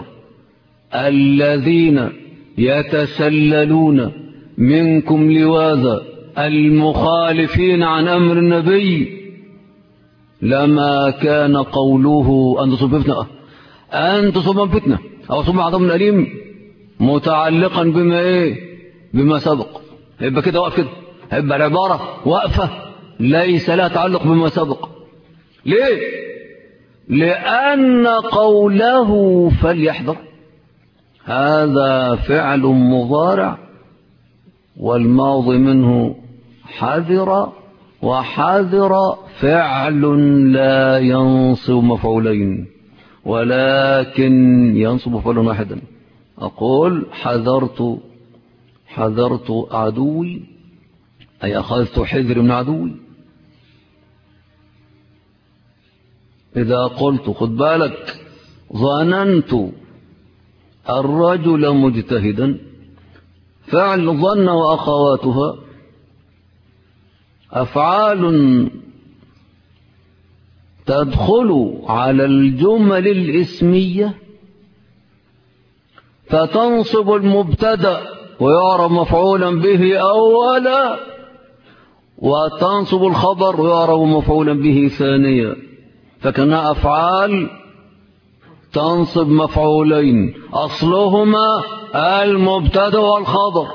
الذين يتسللون منكم لواذا المخالفين عن أمر النبي لما كان قوله أن تصيبهم فتنة أو ثم عذاب أليم متعلقا بما سبق. يبقى كده واقف كده، يبقى العبارة واقفة ليس لها تعلق بما سبق. ليه؟ لأن قوله فليحذر هذا فعل مضارع والماضي منه حذر، وحذر فعل لا ينصب مفعولين ولكن ينصب مفعولا واحدا. أقول حذرت عدوي أي أخذت حذر من عدوي. إذا قلت خد بالك ظننت الرجل مجتهدا، فعل ظن وأخواتها أفعال تدخل على الجمل الاسمية فتنصب المبتدأ ويعرب مفعولا به أولا، وتنصب الخبر ويعرب مفعولا به ثانيا، فكانها أفعال تنصب مفعولين أصلهما المبتدأ والخبر.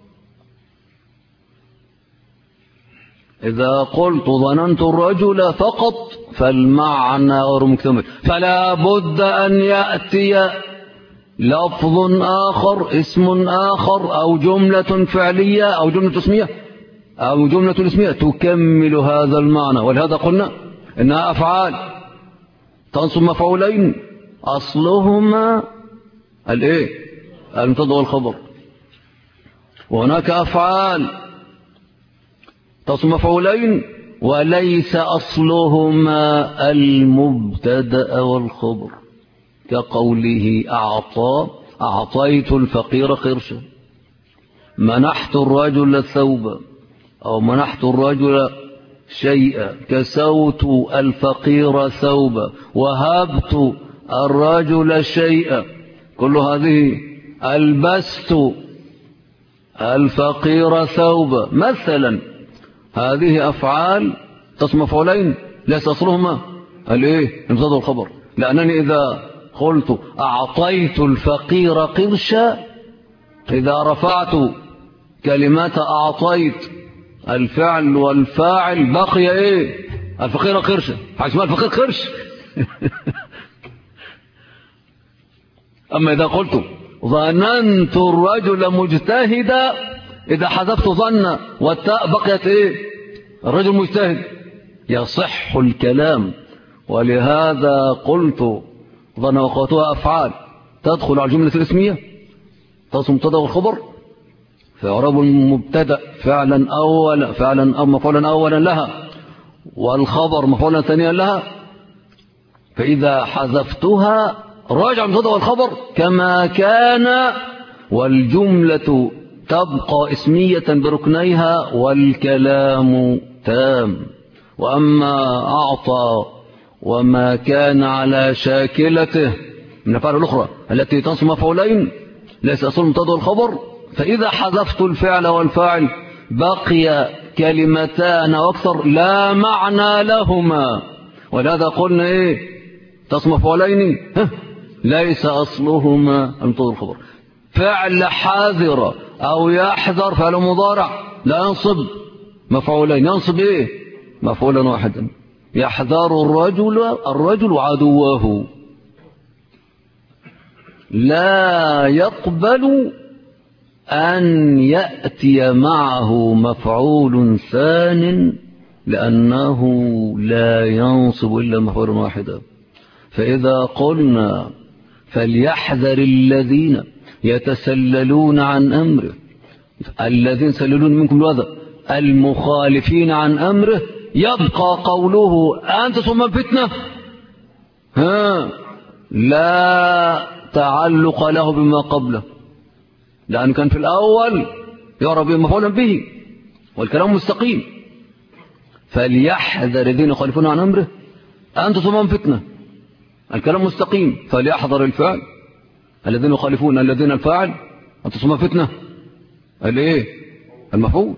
إذا قلت ظننت الرجل فقط فالمعنى غير مكتمل، فلا بد أن يأتي لفظ آخر اسم آخر أو جملة فعلية أو جملة اسمية أو جملة اسمية تكمل هذا المعنى. ولهذا قلنا إنها أفعال تنصب مفعولين أصلهما المبتدأ والخبر، وهناك أفعال تنصب مفعولين وليس أصلهما المبتدأ والخبر، كقوله أعطيت الفقير قرشا، منحت الرجل ثوبا أو منحت الرجل شيئا، كسوت الفقير ثوبا، وهبت الرجل شيئا، كل هذه ألبست الفقير ثوبا مثلا. هذه أفعال تصم مفعولين ليس أصلهما المبتدأ والخبر، لأنني إذا قلت أعطيت الفقير قرشا إذا رفعت كلمات أعطيت الفعل والفاعل بقي الفقير قرشا، حيث الفقير قرش. أما إذا قلت ظننت الرجل مجتهدا إذا حذفت ظن والتاء بقيت الرجل مجتهد يصح الكلام. ولهذا قلت ظن وقوتها أفعال تدخل على الجملة الاسمية تصم مبتدأ والخبر، فيعرب المبتدأ فعلا أو مفعولا أولا لها، والخبر مفعولا ثانيا لها، فإذا حذفتها راجع المبتدأ والخبر كما كان، والجملة تبقى اسمية بركنيها والكلام تام. وأما أعطى وما كان على شاكلته من الأفعال الأخرى التي تنصب مفعولين ليس أصل المبتدا والخبر. فإذا حذفت الفعل والفاعل بقي كلمتان أكثر لا معنى لهما، ولهذا قلنا إيه تصب مفعولين ليس أصلهما المبتدا والخبر. فعل حاذر أو يحذر فعل مضارع لا ينصب مفعولين، ينصب إيه مفعولا واحدا. يحذر الرجل عدوه، لا يقبل أن يأتي معه مفعول ثان لأنه لا ينصب إلا مفعولا واحدا. فإذا قلنا فليحذر الذين يتسللون عن أمره، الذين يتسللون منكم الوذى المخالفين عن أمره، يبقى قوله أنت ثم فتنة لا تعلق له بما قبله، لأن كان في الأول يرى به مفعولا به والكلام مستقيم. فليحذر الذين يخالفون عن أمره أنت ثم فتنة، الكلام مستقيم. فليحذر الفعل الذين يخالفون، الذين الفاعل أنت ثم فتنة الايه المفعول.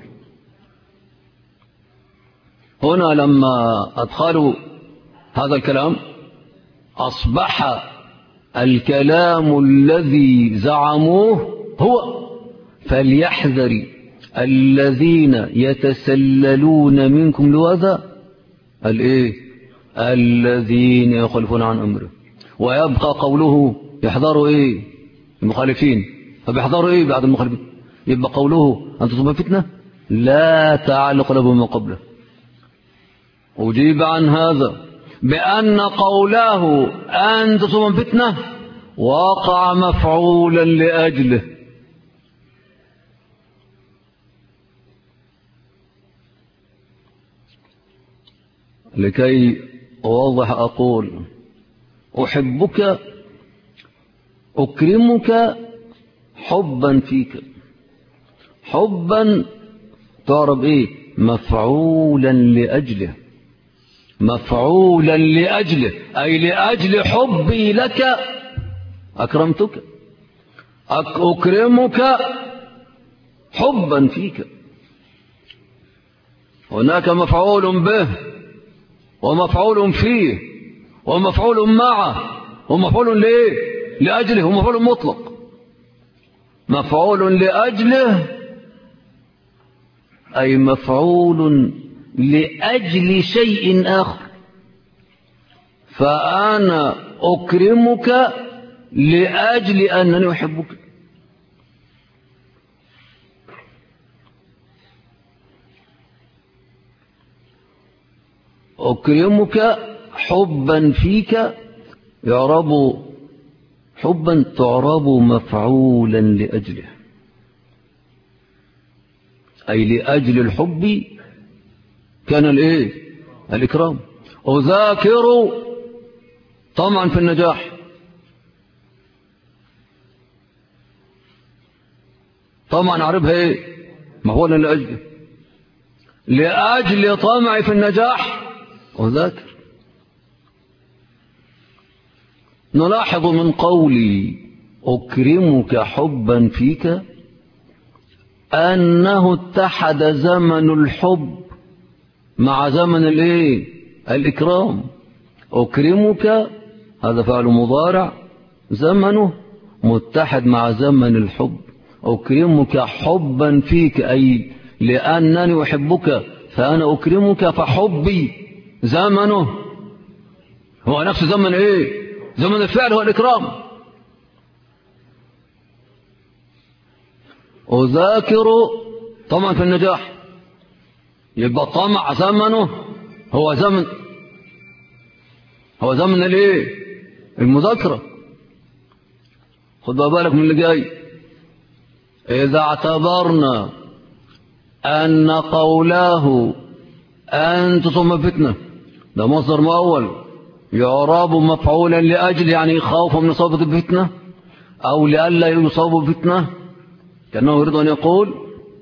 هنا لما أدخلوا هذا الكلام أصبح الكلام الذي زعموه هو فليحذر الذين يتسللون منكم لواذا الايه الذين يخالفون عن أمره. ويبقى قوله يحذروا ايه المخالفين، فبيحذروا ايه بعد المخالفين؟ يبقى قوله أن تصب فتنة لا تعلق له بما قبله. أجيب عن هذا بأن قوله أن تصب فتنة وقع مفعولا لأجله، لكي أوضح أقول أحبك أكرمك حبا فيك. حبا تعرب إيه مفعولا لأجله، مفعولا لأجله أي لأجل حبي لك أكرمتك. أكرمك حبا فيك. هناك مفعول به ومفعول فيه ومفعول معه ومفعول ليه لأجله ومفعول مطلق. مفعول لأجله أي مفعول لأجل شيء آخر، فأنا أكرمك لأجل أنني أحبك. أكرمك حبا فيك يعرب حبا تعرب مفعولا لأجله أي لأجل الحب كان الايه الإكرام. أذاكر طمعا في النجاح، طمعا أعربها ايه مفعولا لأجل طمعي في النجاح أذاكر. نلاحظ من قولي أكرمك حبا فيك أنه اتحد زمن الحب مع زمن الايه الإكرام. أكرمك هذا فعل مضارع زمنه متحد مع زمن الحب. أكرمك حبا فيك أي لأنني أحبك فأنا أكرمك، فحبي زمنه هو نفس زمن ايه زمن الفعل هو الإكرام. أذاكر طمعا في النجاح، يبقى الطمع زمنه هو زمن الايه المذاكرة. خد بالك من اللي جاي. إذا اعتبرنا أن قوله أن تصم فتنة ده مصدر مؤول يعرب مفعولا لأجل يعني خوف من إصابة الفتنة أو لئلا يصاب بفتنة، كأنه يريد أن يقول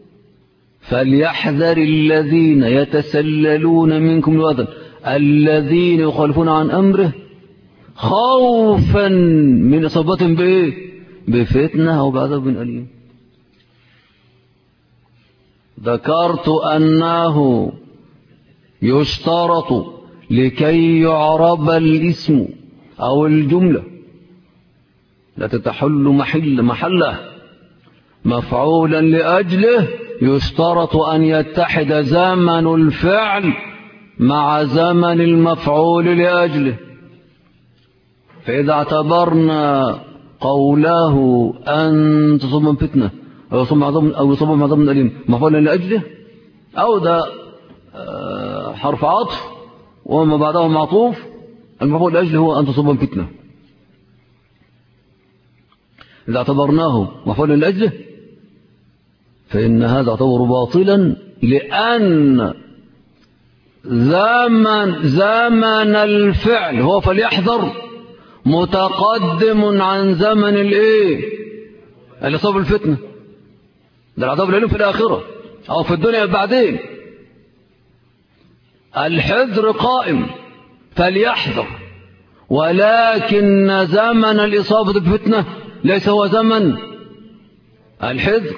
فليحذر الذين يتسللون منكم الوذن الذين يخالفون عن أمره خوفا من إصابة بإيه؟ بفتنة أو بعذاب أليم. ذكرت أنه يشترط لكي يعرب الاسم أو الجملة لا تتحل محله مفعولا لأجله، يشترط أن يتحد زمن الفعل مع زمن المفعول لأجله. فإذا اعتبرنا قوله أن تصب فتنة أو يصب من عذاب أليم مفعولا لأجله، أو ده حرف عطف وما بعده معطوف، المفعول لأجله هو أن تصب فتنة. إذا اعتبرناه مفعولا لأجله فإن هذا يعتبر باطلا، لأن زمن الفعل هو فليحذر متقدم عن زمن الايه؟ الإصابة الفتنة. ده العذاب الأليم في الآخرة أو في الدنيا بعدين. الحذر قائم فليحذر، ولكن زمن الإصابة بالفتنة ليس هو زمن الحذر،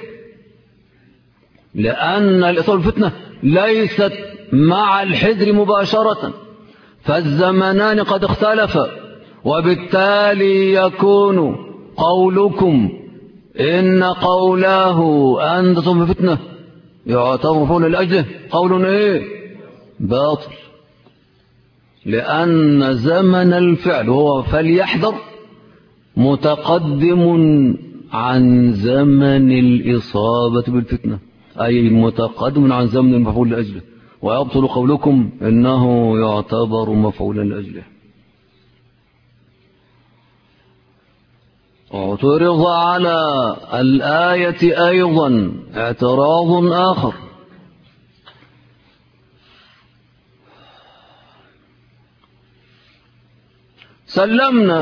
لأن الإصابة بالفتنة ليست مع الحذر مباشرة، فالزمنان قد اختلفا، وبالتالي يكون قولكم إن قوله أن تصب فتنة يعتبر مفعولا لأجله قول إيه؟ باطل، لأن زمن الفعل وهو فليحذر متقدم عن زمن الإصابة بالفتنة، أي متقدم عن زمن المفعول لأجله، ويبطل قولكم إنه يعتبر مفعولا لأجله. اعترض على الآية أيضا اعتراض آخر، سلمنا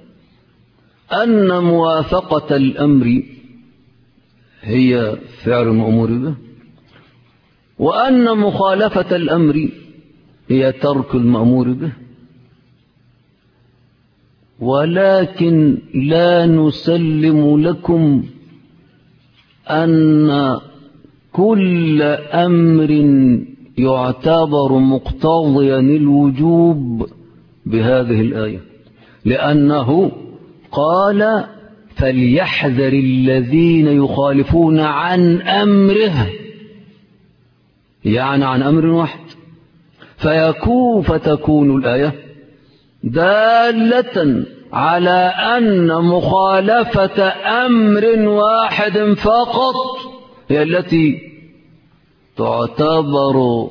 أن موافقة الأمر هي فعل المأمور به، وأن مخالفة الأمر هي ترك المأمور به، ولكن لا نسلم لكم أن كل أمر يعتبر مقتضيا الوجوب بهذه الآية، لأنه قال فليحذر الذين يخالفون عن أمره، يعني عن أمر واحد، فتكون الآية دالة على أن مخالفة أمر واحد فقط هي التي تعتبر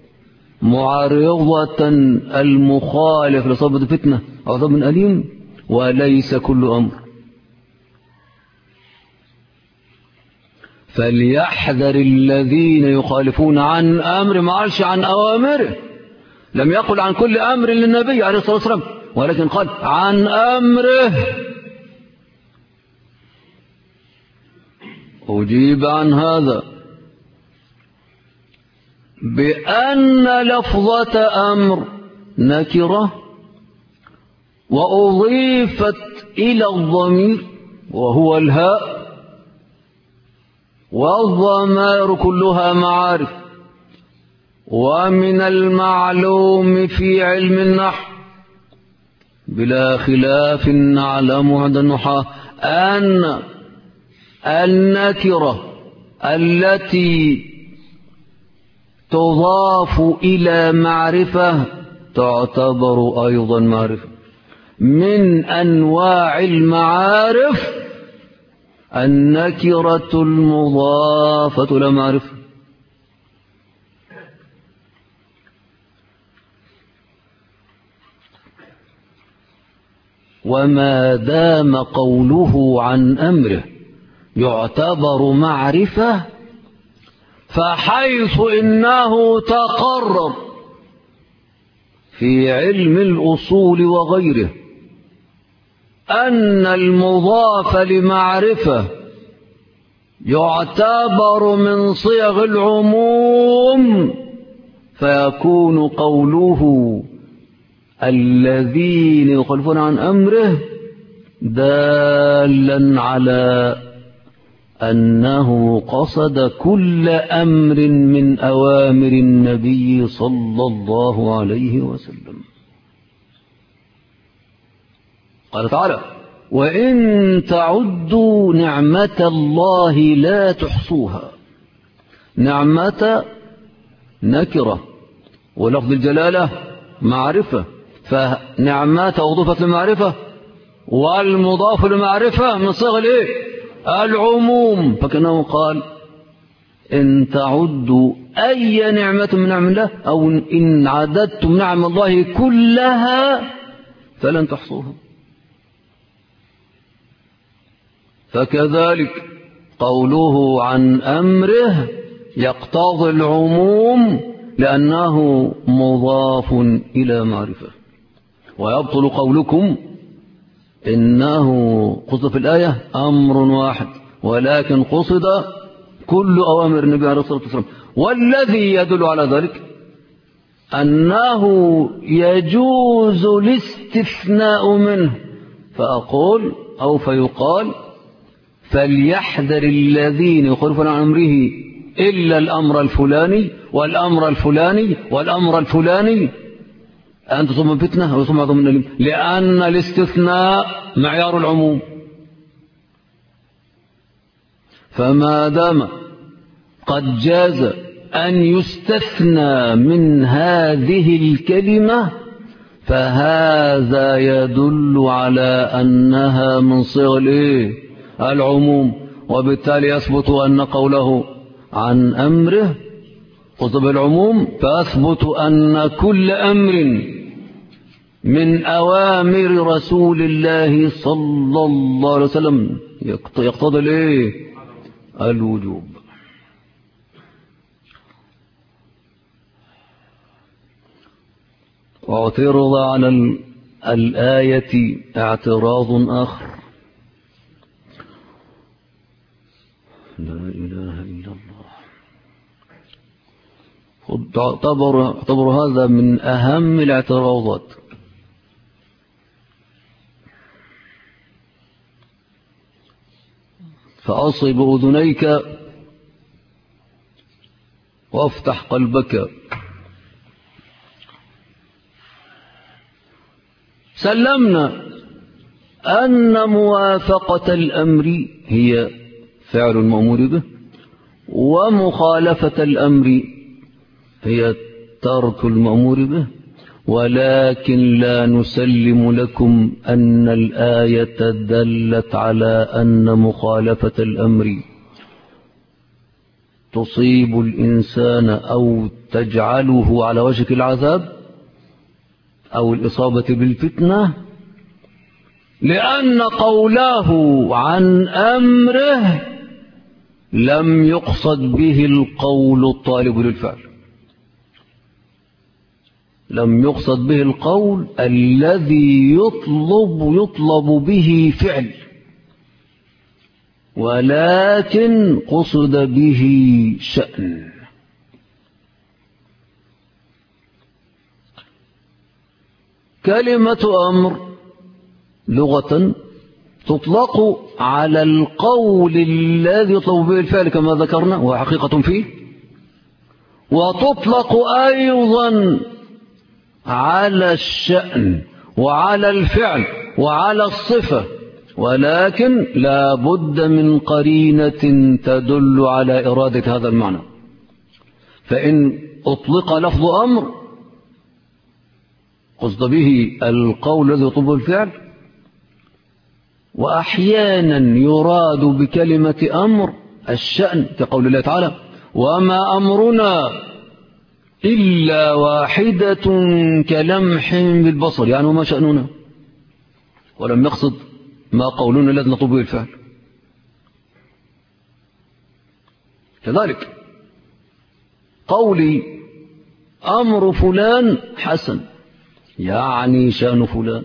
معارضة المخالف لإصابة الفتنة أو عذاب أليم، وليس كل أمر. فليحذر الذين يخالفون عن أمر، ما قالش عن أوامره، لم يقل عن كل أمر للنبي عليه الصلاة والسلام، ولكن قال عن أمره. أجيب عن هذا بأن لفظة أمر نكرة وأضيفت إلى الضمير وهو الهاء، والضمائر كلها معارف، ومن المعلوم في علم النحو بلا خلاف نعلم عند النحاة أن النكرة التي تضاف إلى معرفة تعتبر أيضا معرفة. من أنواع المعارف النكرة المضافة إلى معرفة. وما دام قوله عن أمره يعتبر معرفة، فحيث إنه تقرر في علم الأصول وغيره أن المضاف لمعرفة يعتبر من صيغ العموم، فيكون قوله الذين يخالفون عن أمره دالا على أنه قصد كل أمر من أوامر النبي صلى الله عليه وسلم. قال تعالى: وإن تعدوا نعمة الله لا تحصوها. نعمة نكرة ولفظ الجلالة معرفة، فنعمات أضيفت للمعرفة، والمضاف للمعرفة من صيغ الايه؟ العموم. فكأنه قال: إن تعدوا أي نعمة من نعم الله، أو إن عددتم نعم الله كلها فلن تحصوها. فكذلك قوله عن أمره يقتضي العموم لأنه مضاف إلى معرفة. ويبطل قولكم إنه قصد في الآية أمر واحد، ولكن قصد كل أوامر النبي عليه الصلاة والسلام. والذي يدل على ذلك أنه يجوز الاستثناء منه، فأقول أو فيقال: فليحذر الذين يخالفون عن أمره إلا الأمر الفلاني والأمر الفلاني والأمر الفلاني أن تصم فتنة أو يصم عظم النليم، لأن الاستثناء معيار العموم. فما دام قد جاز أن يستثنى من هذه الكلمة فهذا يدل على أنها من صيغ العموم، وبالتالي يثبت أن قوله عن أمره قصد بالعموم، فأثبت أن كل أمر من أوامر رسول الله صلى الله عليه وسلم يقتضي الوجوب. واعترض على الآية اعتراض آخر: لا إله إلا الله. تعتبر هذا من أهم الاعتراضات. فأصب أذنيك وافتح قلبك. سلمنا أن موافقة الأمر هي فعل المأمور به، ومخالفة الأمر هي ترك المأمور به، ولكن لا نسلم لكم أن الآية دلت على أن مخالفة الأمر تصيب الإنسان أو تجعله على وشك العذاب أو الإصابة بالفتنة، لأن قوله عن أمره لم يقصد به القول الطالب للفعل، لم يقصد به القول الذي يطلب به فعل، ولكن قصد به شأن. كلمة أمر لغة تطلق على القول الذي يطلب به الفعل كما ذكرنا وهو حقيقة فيه، وتطلق أيضا على الشأن وعلى الفعل وعلى الصفة، ولكن لا بد من قرينة تدل على إرادة هذا المعنى. فإن أطلق لفظ أمر قصد به القول الذي يطلبه الفعل، وأحيانا يراد بكلمة أمر الشأن كقول الله تعالى: وما أمرنا إلا واحدة كلمح بالبصر، يعني وما شأننا، ولم يقصد ما قولنا الذي نطلب به الفعل. كذلك قولي أمر فلان حسن يعني شأن فلان،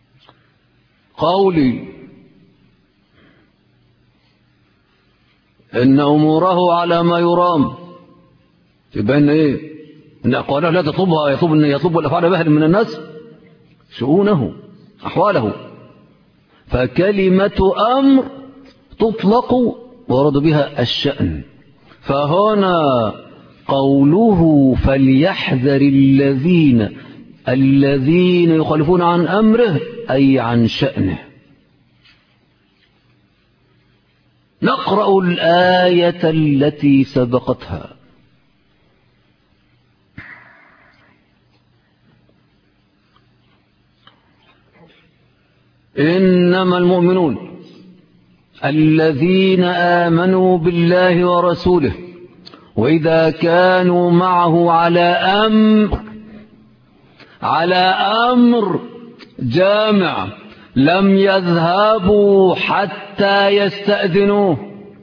قولي إن أموره على ما يرام. يبقى إن إيه؟ إن أقواله لا تطلبها، يطلب الأفعال بأهل من الناس شؤونه أحواله. فكلمة أمر تطلق ورد بها الشأن. فهنا قوله فليحذر الذين يخالفون عن أمره أي عن شأنه. نقرأ الآية التي سبقتها. إنما المؤمنون الذين آمنوا بالله ورسوله وإذا كانوا معه على أمر جامع لم يذهبوا حتى يستأذنوه.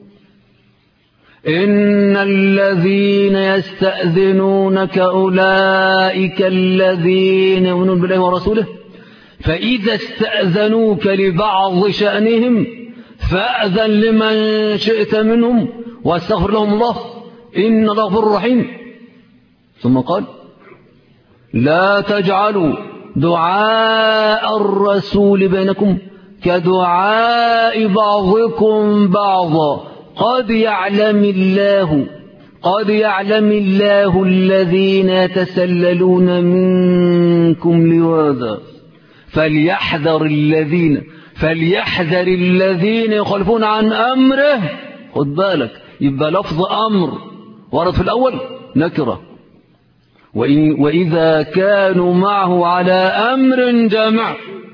إن الذين يستأذنونك أولئك الذين يؤمنون بالله ورسوله فإذا استأذنوك لبعض شأنهم فأذن لمن شئت منهم واستغفر لهم الله إن الله غفور رحيم. ثم قال لا تجعلوا دعاء الرسول بينكم كدعاء بعضكم بعضا قد يعلم الله الذين يتسللون منكم لواذا فليحذر الذين يخالفون عن أمره. خد بالك، يبقى لفظ أمر ورد في الأول نكرة، وإذا كانوا معه على أمر جامع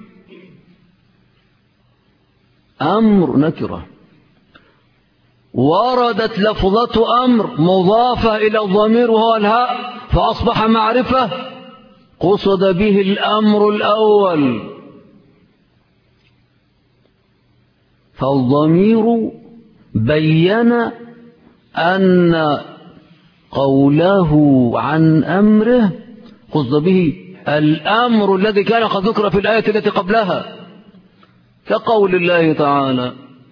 أمر نكرة. وردت لفظة أمر مضافة إلى الضمير وهو الهاء فأصبح معرفة، قصد به الأمر الأول. فالضمير بين أن قوله عن أمره قصد به الأمر الذي كان قد ذكر في الآية التي قبلها، كقول الله تعالى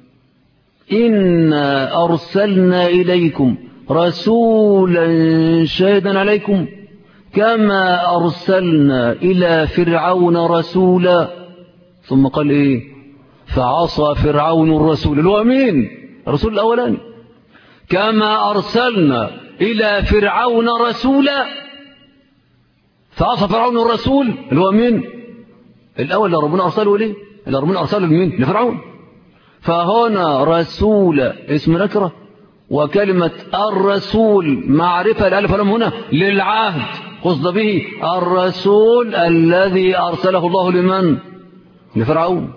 إنا أرسلنا إليكم رسولا شاهدا عليكم كما أرسلنا إلى فرعون رسولا. ثم قال إيه؟ فعصى فرعون الرسول، اللي هو مين؟ الرسول الأولاني. كما أرسلنا إلى فرعون رسولا فعصى فرعون الرسول، اللي هو مين؟ الأول اللي ربنا أرسله ليه؟ اللي ربنا أرسله لمين؟ لفرعون. فهنا رسول اسم نكرة، وكلمة الرسول معرفة الألف واللام هنا للعهد، قصد به الرسول الذي أرسله الله لمن؟ لفرعون.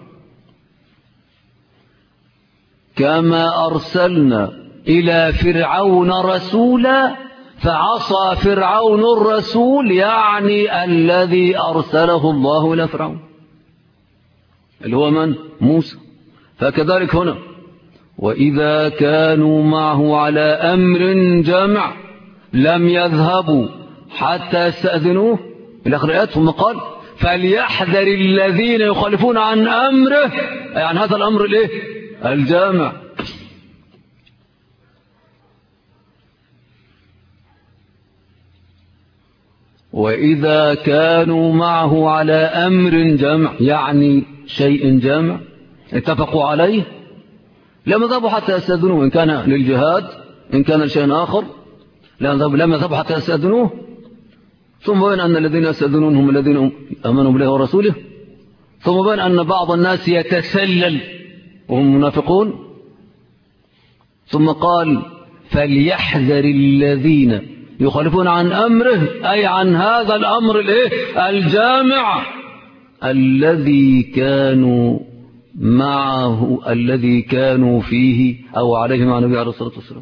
كما أرسلنا إلى فرعون رسولا فعصى فرعون الرسول، يعني الذي أرسله الله إلى فرعون اللي هو من؟ موسى. فكذلك هنا وإذا كانوا معه على أمر جامع لم يذهبوا حتى يستأذنوه إلى آخر الآيات. ثم قال فليحذر الذين يخالفون عن أمره، يعني هذا الأمر الإيه؟ الجامع. وإذا كانوا معه على أمر جامع يعني شيء جامع اتفقوا عليه لم يذهبوا حتى يستأذنوه، إن كان للجهاد إن كان لشيء آخر لم يذهبوا حتى يستأذنوه. ثم بين أن الذين يستأذنون هم الذين آمنوا بالله ورسوله. ثم بين أن بعض الناس يتسلل وهم منافقون. ثم قال فليحذر الذين يخالفون عن أمره أي عن هذا الأمر الجامع الذي كانوا معه، الذي كانوا فيه أو عليه مع النبي عليه الصلاة والسلام.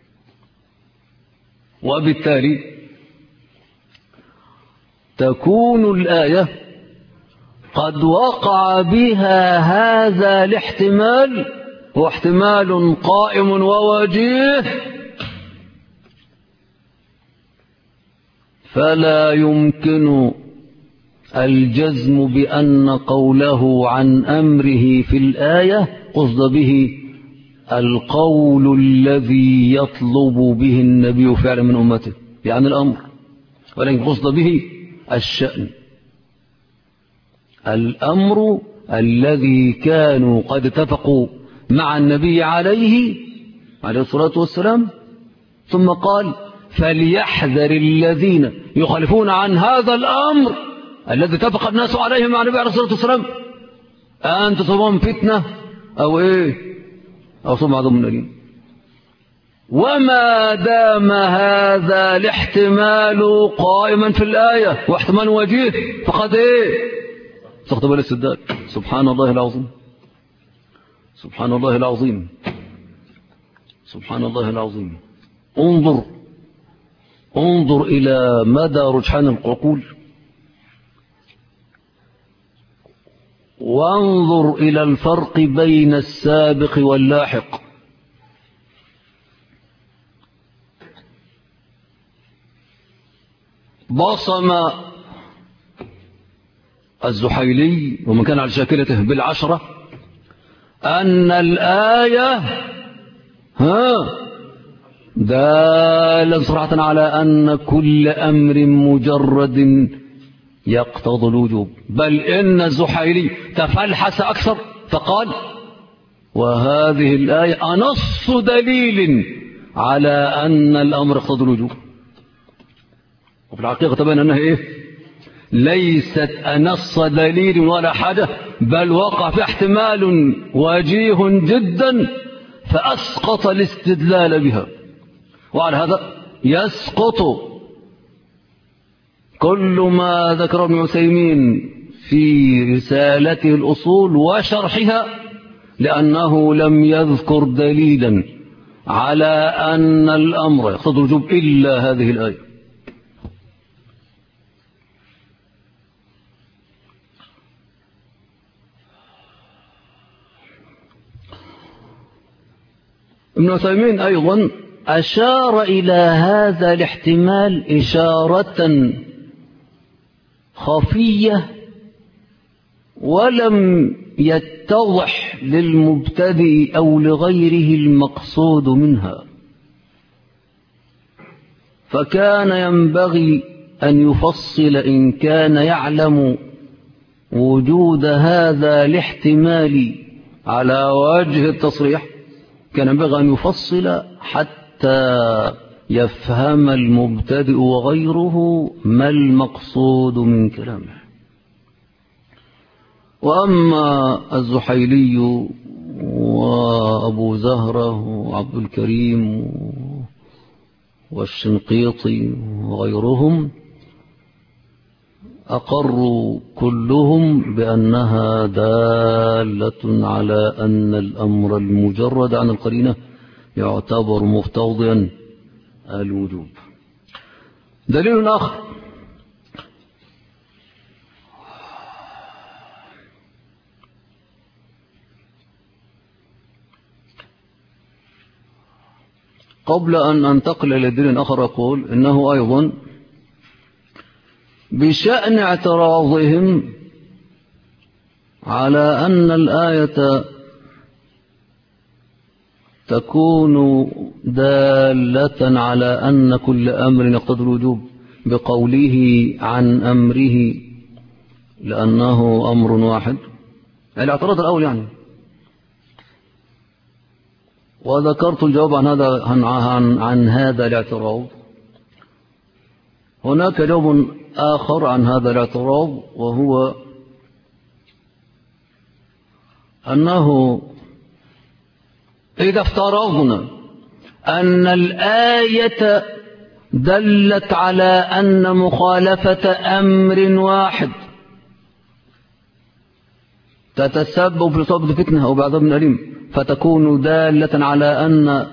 وبالتالي تكون الآية قد وقع بها هذا الاحتمال، هو احتمال قائم ووجيه، فلا يمكن الجزم بأن قوله عن أمره في الآية قصد به القول الذي يطلب به النبي فعلا من أمته، يعني الأمر، ولكن قصد به الشأن. الأمر الذي كانوا قد اتفقوا مع النبي عليه الصلاة والسلام، ثم قال فليحذر الذين يخالفون عن هذا الأمر الذي اتفق الناس عليه مع النبي عليه الصلاة والسلام أن تصيبهم فتنة أو أو تصيبهم عذاب أليم. وما دام هذا الاحتمال قائما في الآية واحتمال وجيه فقد سقط بالاستدلال. سبحان الله العظيم، سبحان الله العظيم، سبحان الله العظيم. انظر إلى مدى رجحان العقول، وانظر إلى الفرق بين السابق واللاحق. بصم الزحيلي ومن كان على شاكلته بالعشرة أن الآية دالة صراحة على أن كل أمر مجرد يقتضي الوجوب، بل إن الزحيلي تفلحس أكثر فقال وهذه الآية أنص دليل على أن الأمر يقتضي الوجوب. وفي الحقيقة تبين أنها ليست أنص دليل ولا حاجة، بل وقع في احتمال وجيه جدا فأسقط الاستدلال بها. وعلى هذا يسقط كل ما ذكر ابن عثيمين في رسالته الأصول وشرحها، لأنه لم يذكر دليلا على أن الأمر يقتضي الوجوب إلا هذه الآية. ابن عثيمين أيضا أشار إلى هذا الاحتمال إشارة خفية ولم يتضح للمبتدئ أو لغيره المقصود منها، فكان ينبغي أن يفصل إن كان يعلم وجود هذا الاحتمال على وجه التصريح، كان ينبغي أن يفصل حتى يفهم المبتدئ وغيره ما المقصود من كلامه. وأما الزحيلي وأبو زهرة وعبد الكريم والشنقيطي وغيرهم أقروا كلهم بأنها دالة على أن الأمر المجرد عن القرينة يعتبر مقتضيا الوجوب. دليل آخر قبل أن أنتقل إلى دليل آخر أقول إنه أيضا بشأن اعتراضهم على أن الآية تكون دالة على أن كل أمر يقتضي الوجوب بقوله عن أمره لأنه أمر واحد، الاعتراض الأول يعني، وذكرت الجواب عن هذا الاعتراض. هناك جواب آخر عن هذا الاعتراض، وهو أنه إذا افترضنا أن الآية دلت على أن مخالفة أمر واحد تتسبب في صوب فتنة أو بعذاب أليم، فتكون دالة على أن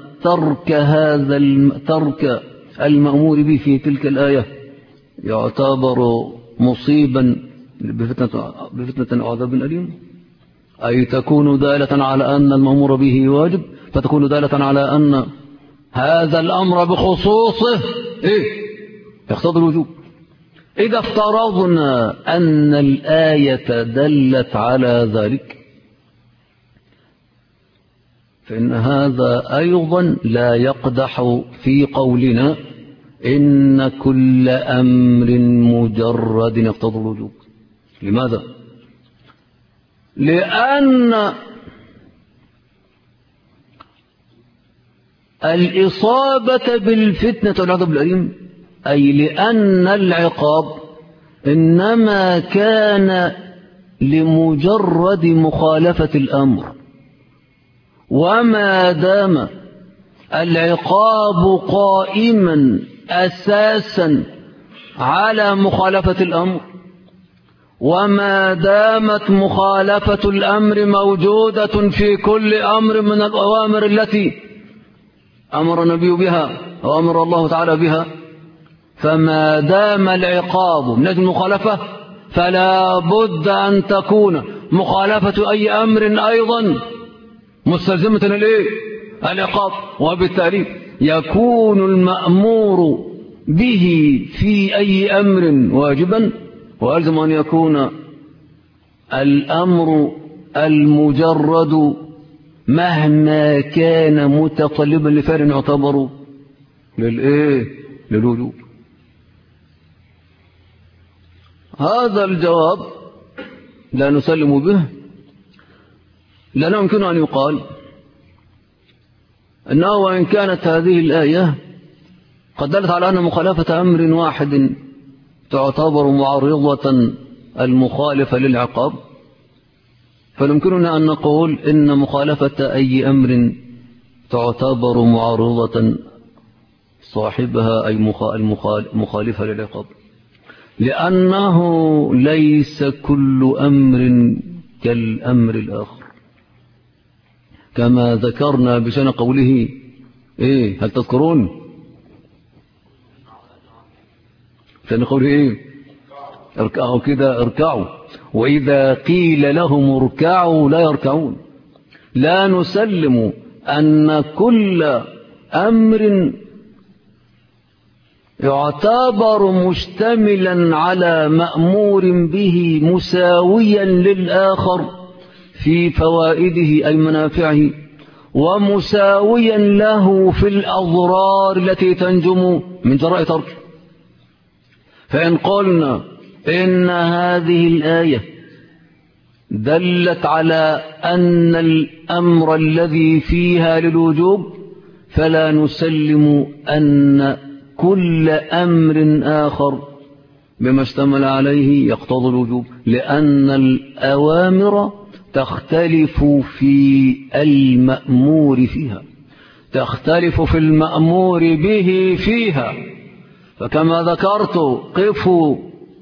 ترك المأمور به في تلك الآية يعتبر مصيبا بفتنة أو عذاب أليم، أي تكون دالة على أن المأمور به واجب، فتكون دالة على أن هذا الأمر بخصوصه يقتضي الوجوب. إذا افترضنا أن الآية دلت على ذلك فإن هذا أيضا لا يقدح في قولنا إن كل أمر مجرد يقتضي الوجوب. لماذا؟ لأن الإصابة بالفتنة والعذاب الأليم، أي لأن العقاب إنما كان لمجرد مخالفة الأمر، وما دام العقاب قائما أساسا على مخالفة الأمر، وما دامت مخالفة الأمر موجودة في كل أمر من الأوامر التي أمر النبي بها أو أمر الله تعالى بها، فما دام العقاب من أجل المخالفة فلا بد أن تكون مخالفة أي أمر أيضا مستلزمة العقاب، وبالتالي يكون المأمور به في أي أمر واجبا، وألزم أن يكون الأمر المجرد مهما كان متطلبا لفعل يعتبر للوجوب. هذا الجواب لا نسلم به، لا يمكن أن يقال أنه وإن كانت هذه الآية قد دلت على أن مخالفة أمر واحد تعتبر معرضة المخالفة للعقاب، فيمكننا أن نقول إن مخالفة أي أمر تعتبر معرضة صاحبها أي مخالفة للعقاب، لأنه ليس كل أمر كالأمر الآخر، كما ذكرنا بشأن قوله هل تذكرون بشأن قوله اركعوا كده اركعوا، وإذا قيل لهم اركعوا لا يركعون. لا نسلم أن كل أمر يعتبر مشتملا على مأمور به مساويا للآخر في فوائده أي منافعه، ومساويا له في الأضرار التي تنجم من جراء تركه. فإن قلنا إن هذه الآية دلت على أن الأمر الذي فيها للوجوب، فلا نسلم أن كل أمر آخر بما اشتمل عليه يقتضي الوجوب، لأن الأوامر تختلف في المأمور فيها، تختلف في المأمور به فيها. فكما ذكرت قفوا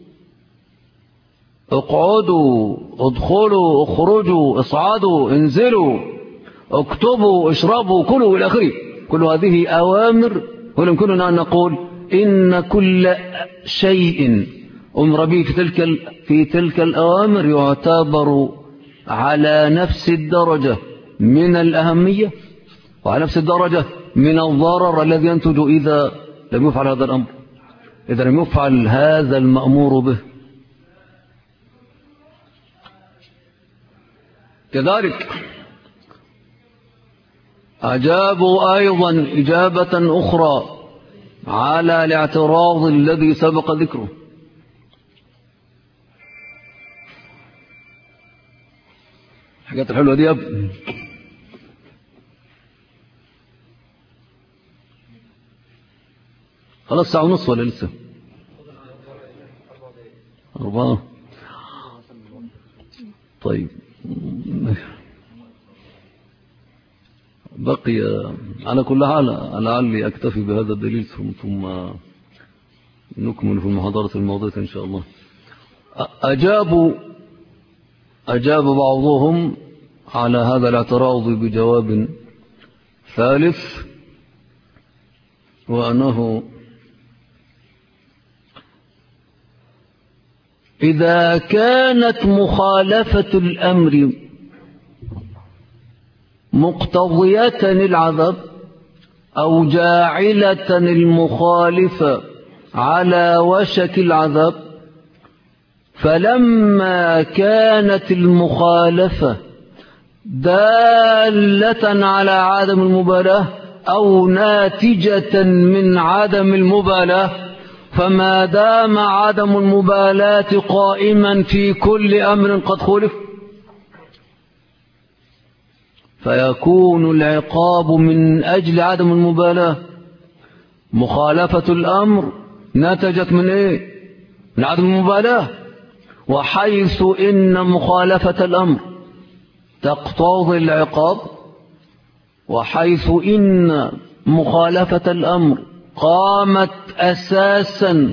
اقعدوا ادخلوا اخرجوا اصعدوا انزلوا اكتبوا اشربوا كلوا إلى آخره، كل هذه أوامر، ويمكننا أن نقول إن كل شيء أمر به في تلك الأوامر يعتبر على نفس الدرجة من الأهمية وعلى نفس الدرجة من الضرر الذي ينتج إذا لم يفعل هذا الأمر، إذا لم يفعل هذا المأمور به. كذلك أجابوا أيضا إجابة أخرى على الاعتراض الذي سبق ذكره، الحاجات الحلوة دي خلاص ساعة ونص ولا لسه 4؟ طيب بقي على كل حال لعلي أكتفي بهذا الدليل ثم نكمل في المحاضرة الماضية إن شاء الله. أجاب بعضهم على هذا الاعتراض بجواب ثالث، وأنه إذا كانت مخالفة الأمر مقتضية العذاب أو جاعلة المخالفة على وشك العذاب، فلما كانت المخالفة دالة على عدم المبالاة أو ناتجة من عدم المبالاة، فما دام عدم المبالاة قائما في كل أمر قد خلف فيكون العقاب من أجل عدم المبالاة. مخالفة الأمر نتجت من إيه؟ من عدم المبالاة. وحيث إن مخالفة الأمر تقتضي العقاب، وحيث إن مخالفة الأمر قامت أساسا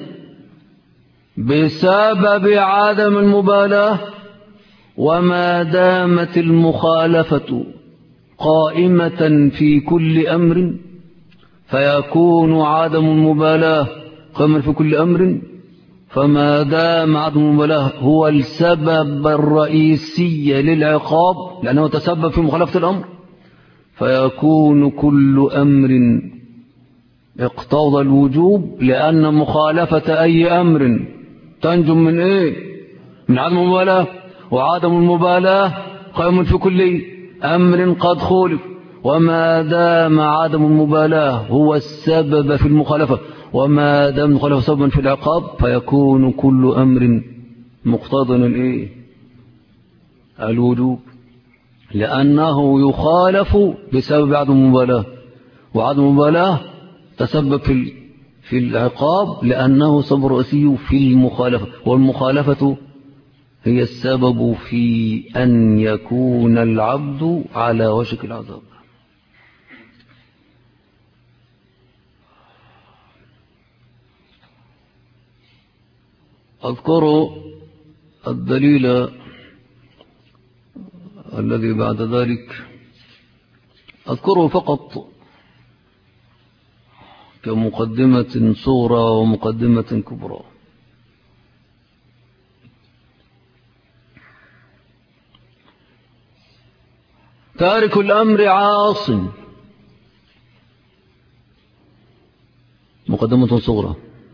بسبب عدم المبالاة، وما دامت المخالفة قائمة في كل أمر فيكون عدم المبالاة قائما في كل أمر، فما دام عدم المبالاة هو السبب الرئيسي للعقاب لأنه تسبب في مخالفة الأمر، فيكون كل أمر اقتضى الوجوب، لأن مخالفة أي أمر تنجم من إيه؟ من عدم المبالاة، وعدم المبالاة قائم في كل أمر قد خولف، وما دام عدم المبالاة هو السبب في المخالفة، وما دام المخالفة سببا في العقاب، فيكون كل أمر مقتضى الإيه؟ الوجوب، لأنه يخالف بسبب عدم المبالاة، وعدم المبالاة تسبب في العقاب لأنه سبب رئيسي في المخالفة، والمخالفة هي السبب في أن يكون العبد على وشك العذاب. أذكر الدليل الذي بعد ذلك، أذكره فقط كمقدمة صغرى ومقدمة كبرى. تارك الأمر عاص، مقدمة صغرى.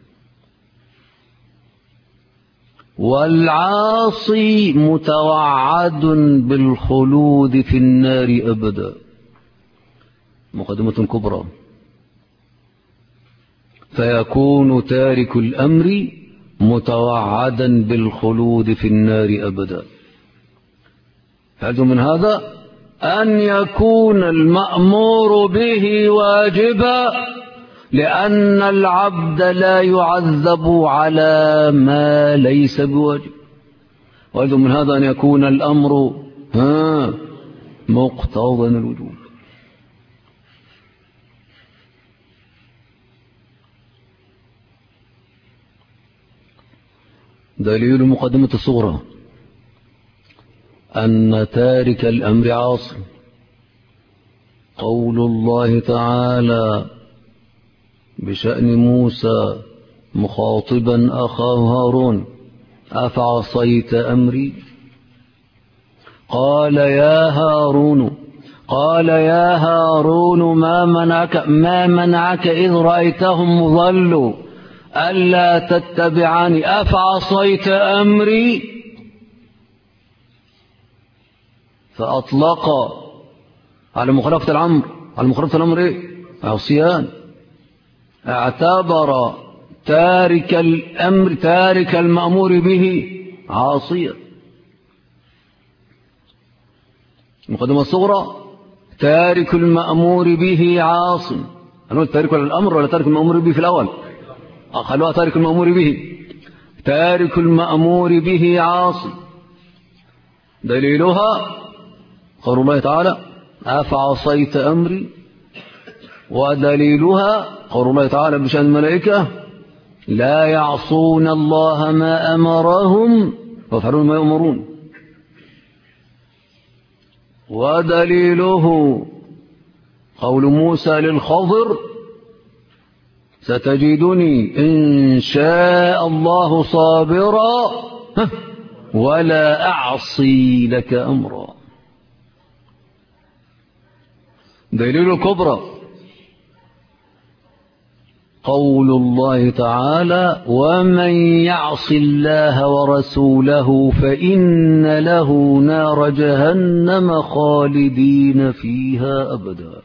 والعاصي متوعد بالخلود في النار أبدا، مقدمة كبرى. فيكون تارك الأمر متوعدا بالخلود في النار أبدا. فهذا من هذا أن يكون المأمور به واجبا، لأن العبد لا يعذب على ما ليس بواجب. وأيضا من هذا أن يكون الأمر مقتضى الوجوب. دليل مقدمة الصغرى أن تارك الأمر عاص قول الله تعالى بشأن موسى مخاطبا أخاه هارون: أفعصيت أمري؟ قال يا هارون ما منعك إذ رأيتهم ضلوا ألا تتبعني أفعصيت أمري؟ فأطلق على مخالفة الأمر إيه؟ عصيان. اعتبر تارك الأمر تارك المأمور به عاصيا. المقدمة الصغرى تارك المأمور به عاص. هنقول تارك الأمر ولا تارك المأمور به في الأول؟ خلوها تارك المأمور به. تارك المأمور به عاص. دليلها قول الله تعالى: أفعصيت أمري. ودليلها قول الله تعالى بشأن الملائكة: لا يعصون الله ما أمرهم ويفعلون ما يؤمرون. ودليله قول موسى للخضر: ستجدني إن شاء الله صابرا ولا أعصي لك أمرا. دليل الكبرى قول الله تعالى ومن يعص الله ورسوله فإن له نار جهنم خالدين فيها أبدا.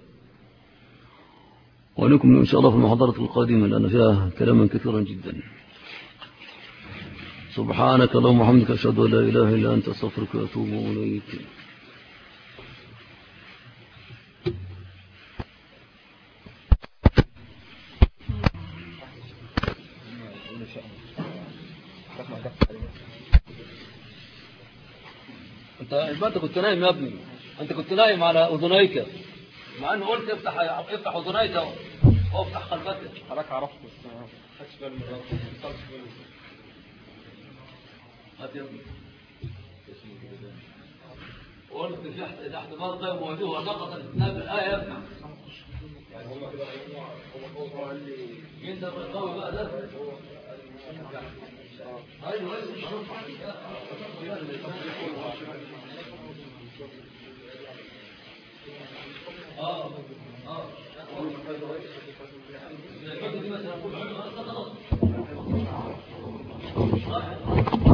ولكم إن شاء الله في المحاضرة القادمة لأن فيها كلاما كثيرا جدا. سبحانك اللهم وبحمدك أشهد أن لا إله إلا أنت أستغفرك وأتوب إليك. انت كنت نايم يا ابني، انت كنت نايم على اذنيك، مع انه قلت افتح اذنيك وافتح قلبك. حضرتك عرفت بس ما خدتش بالي من هات يا ابني. قلت في احتمال طيب وجوه نقطه الاثنان بالايه يا ابني. يعني هم كده هو قال لي انت القوي بقى ده. ايوه ايوه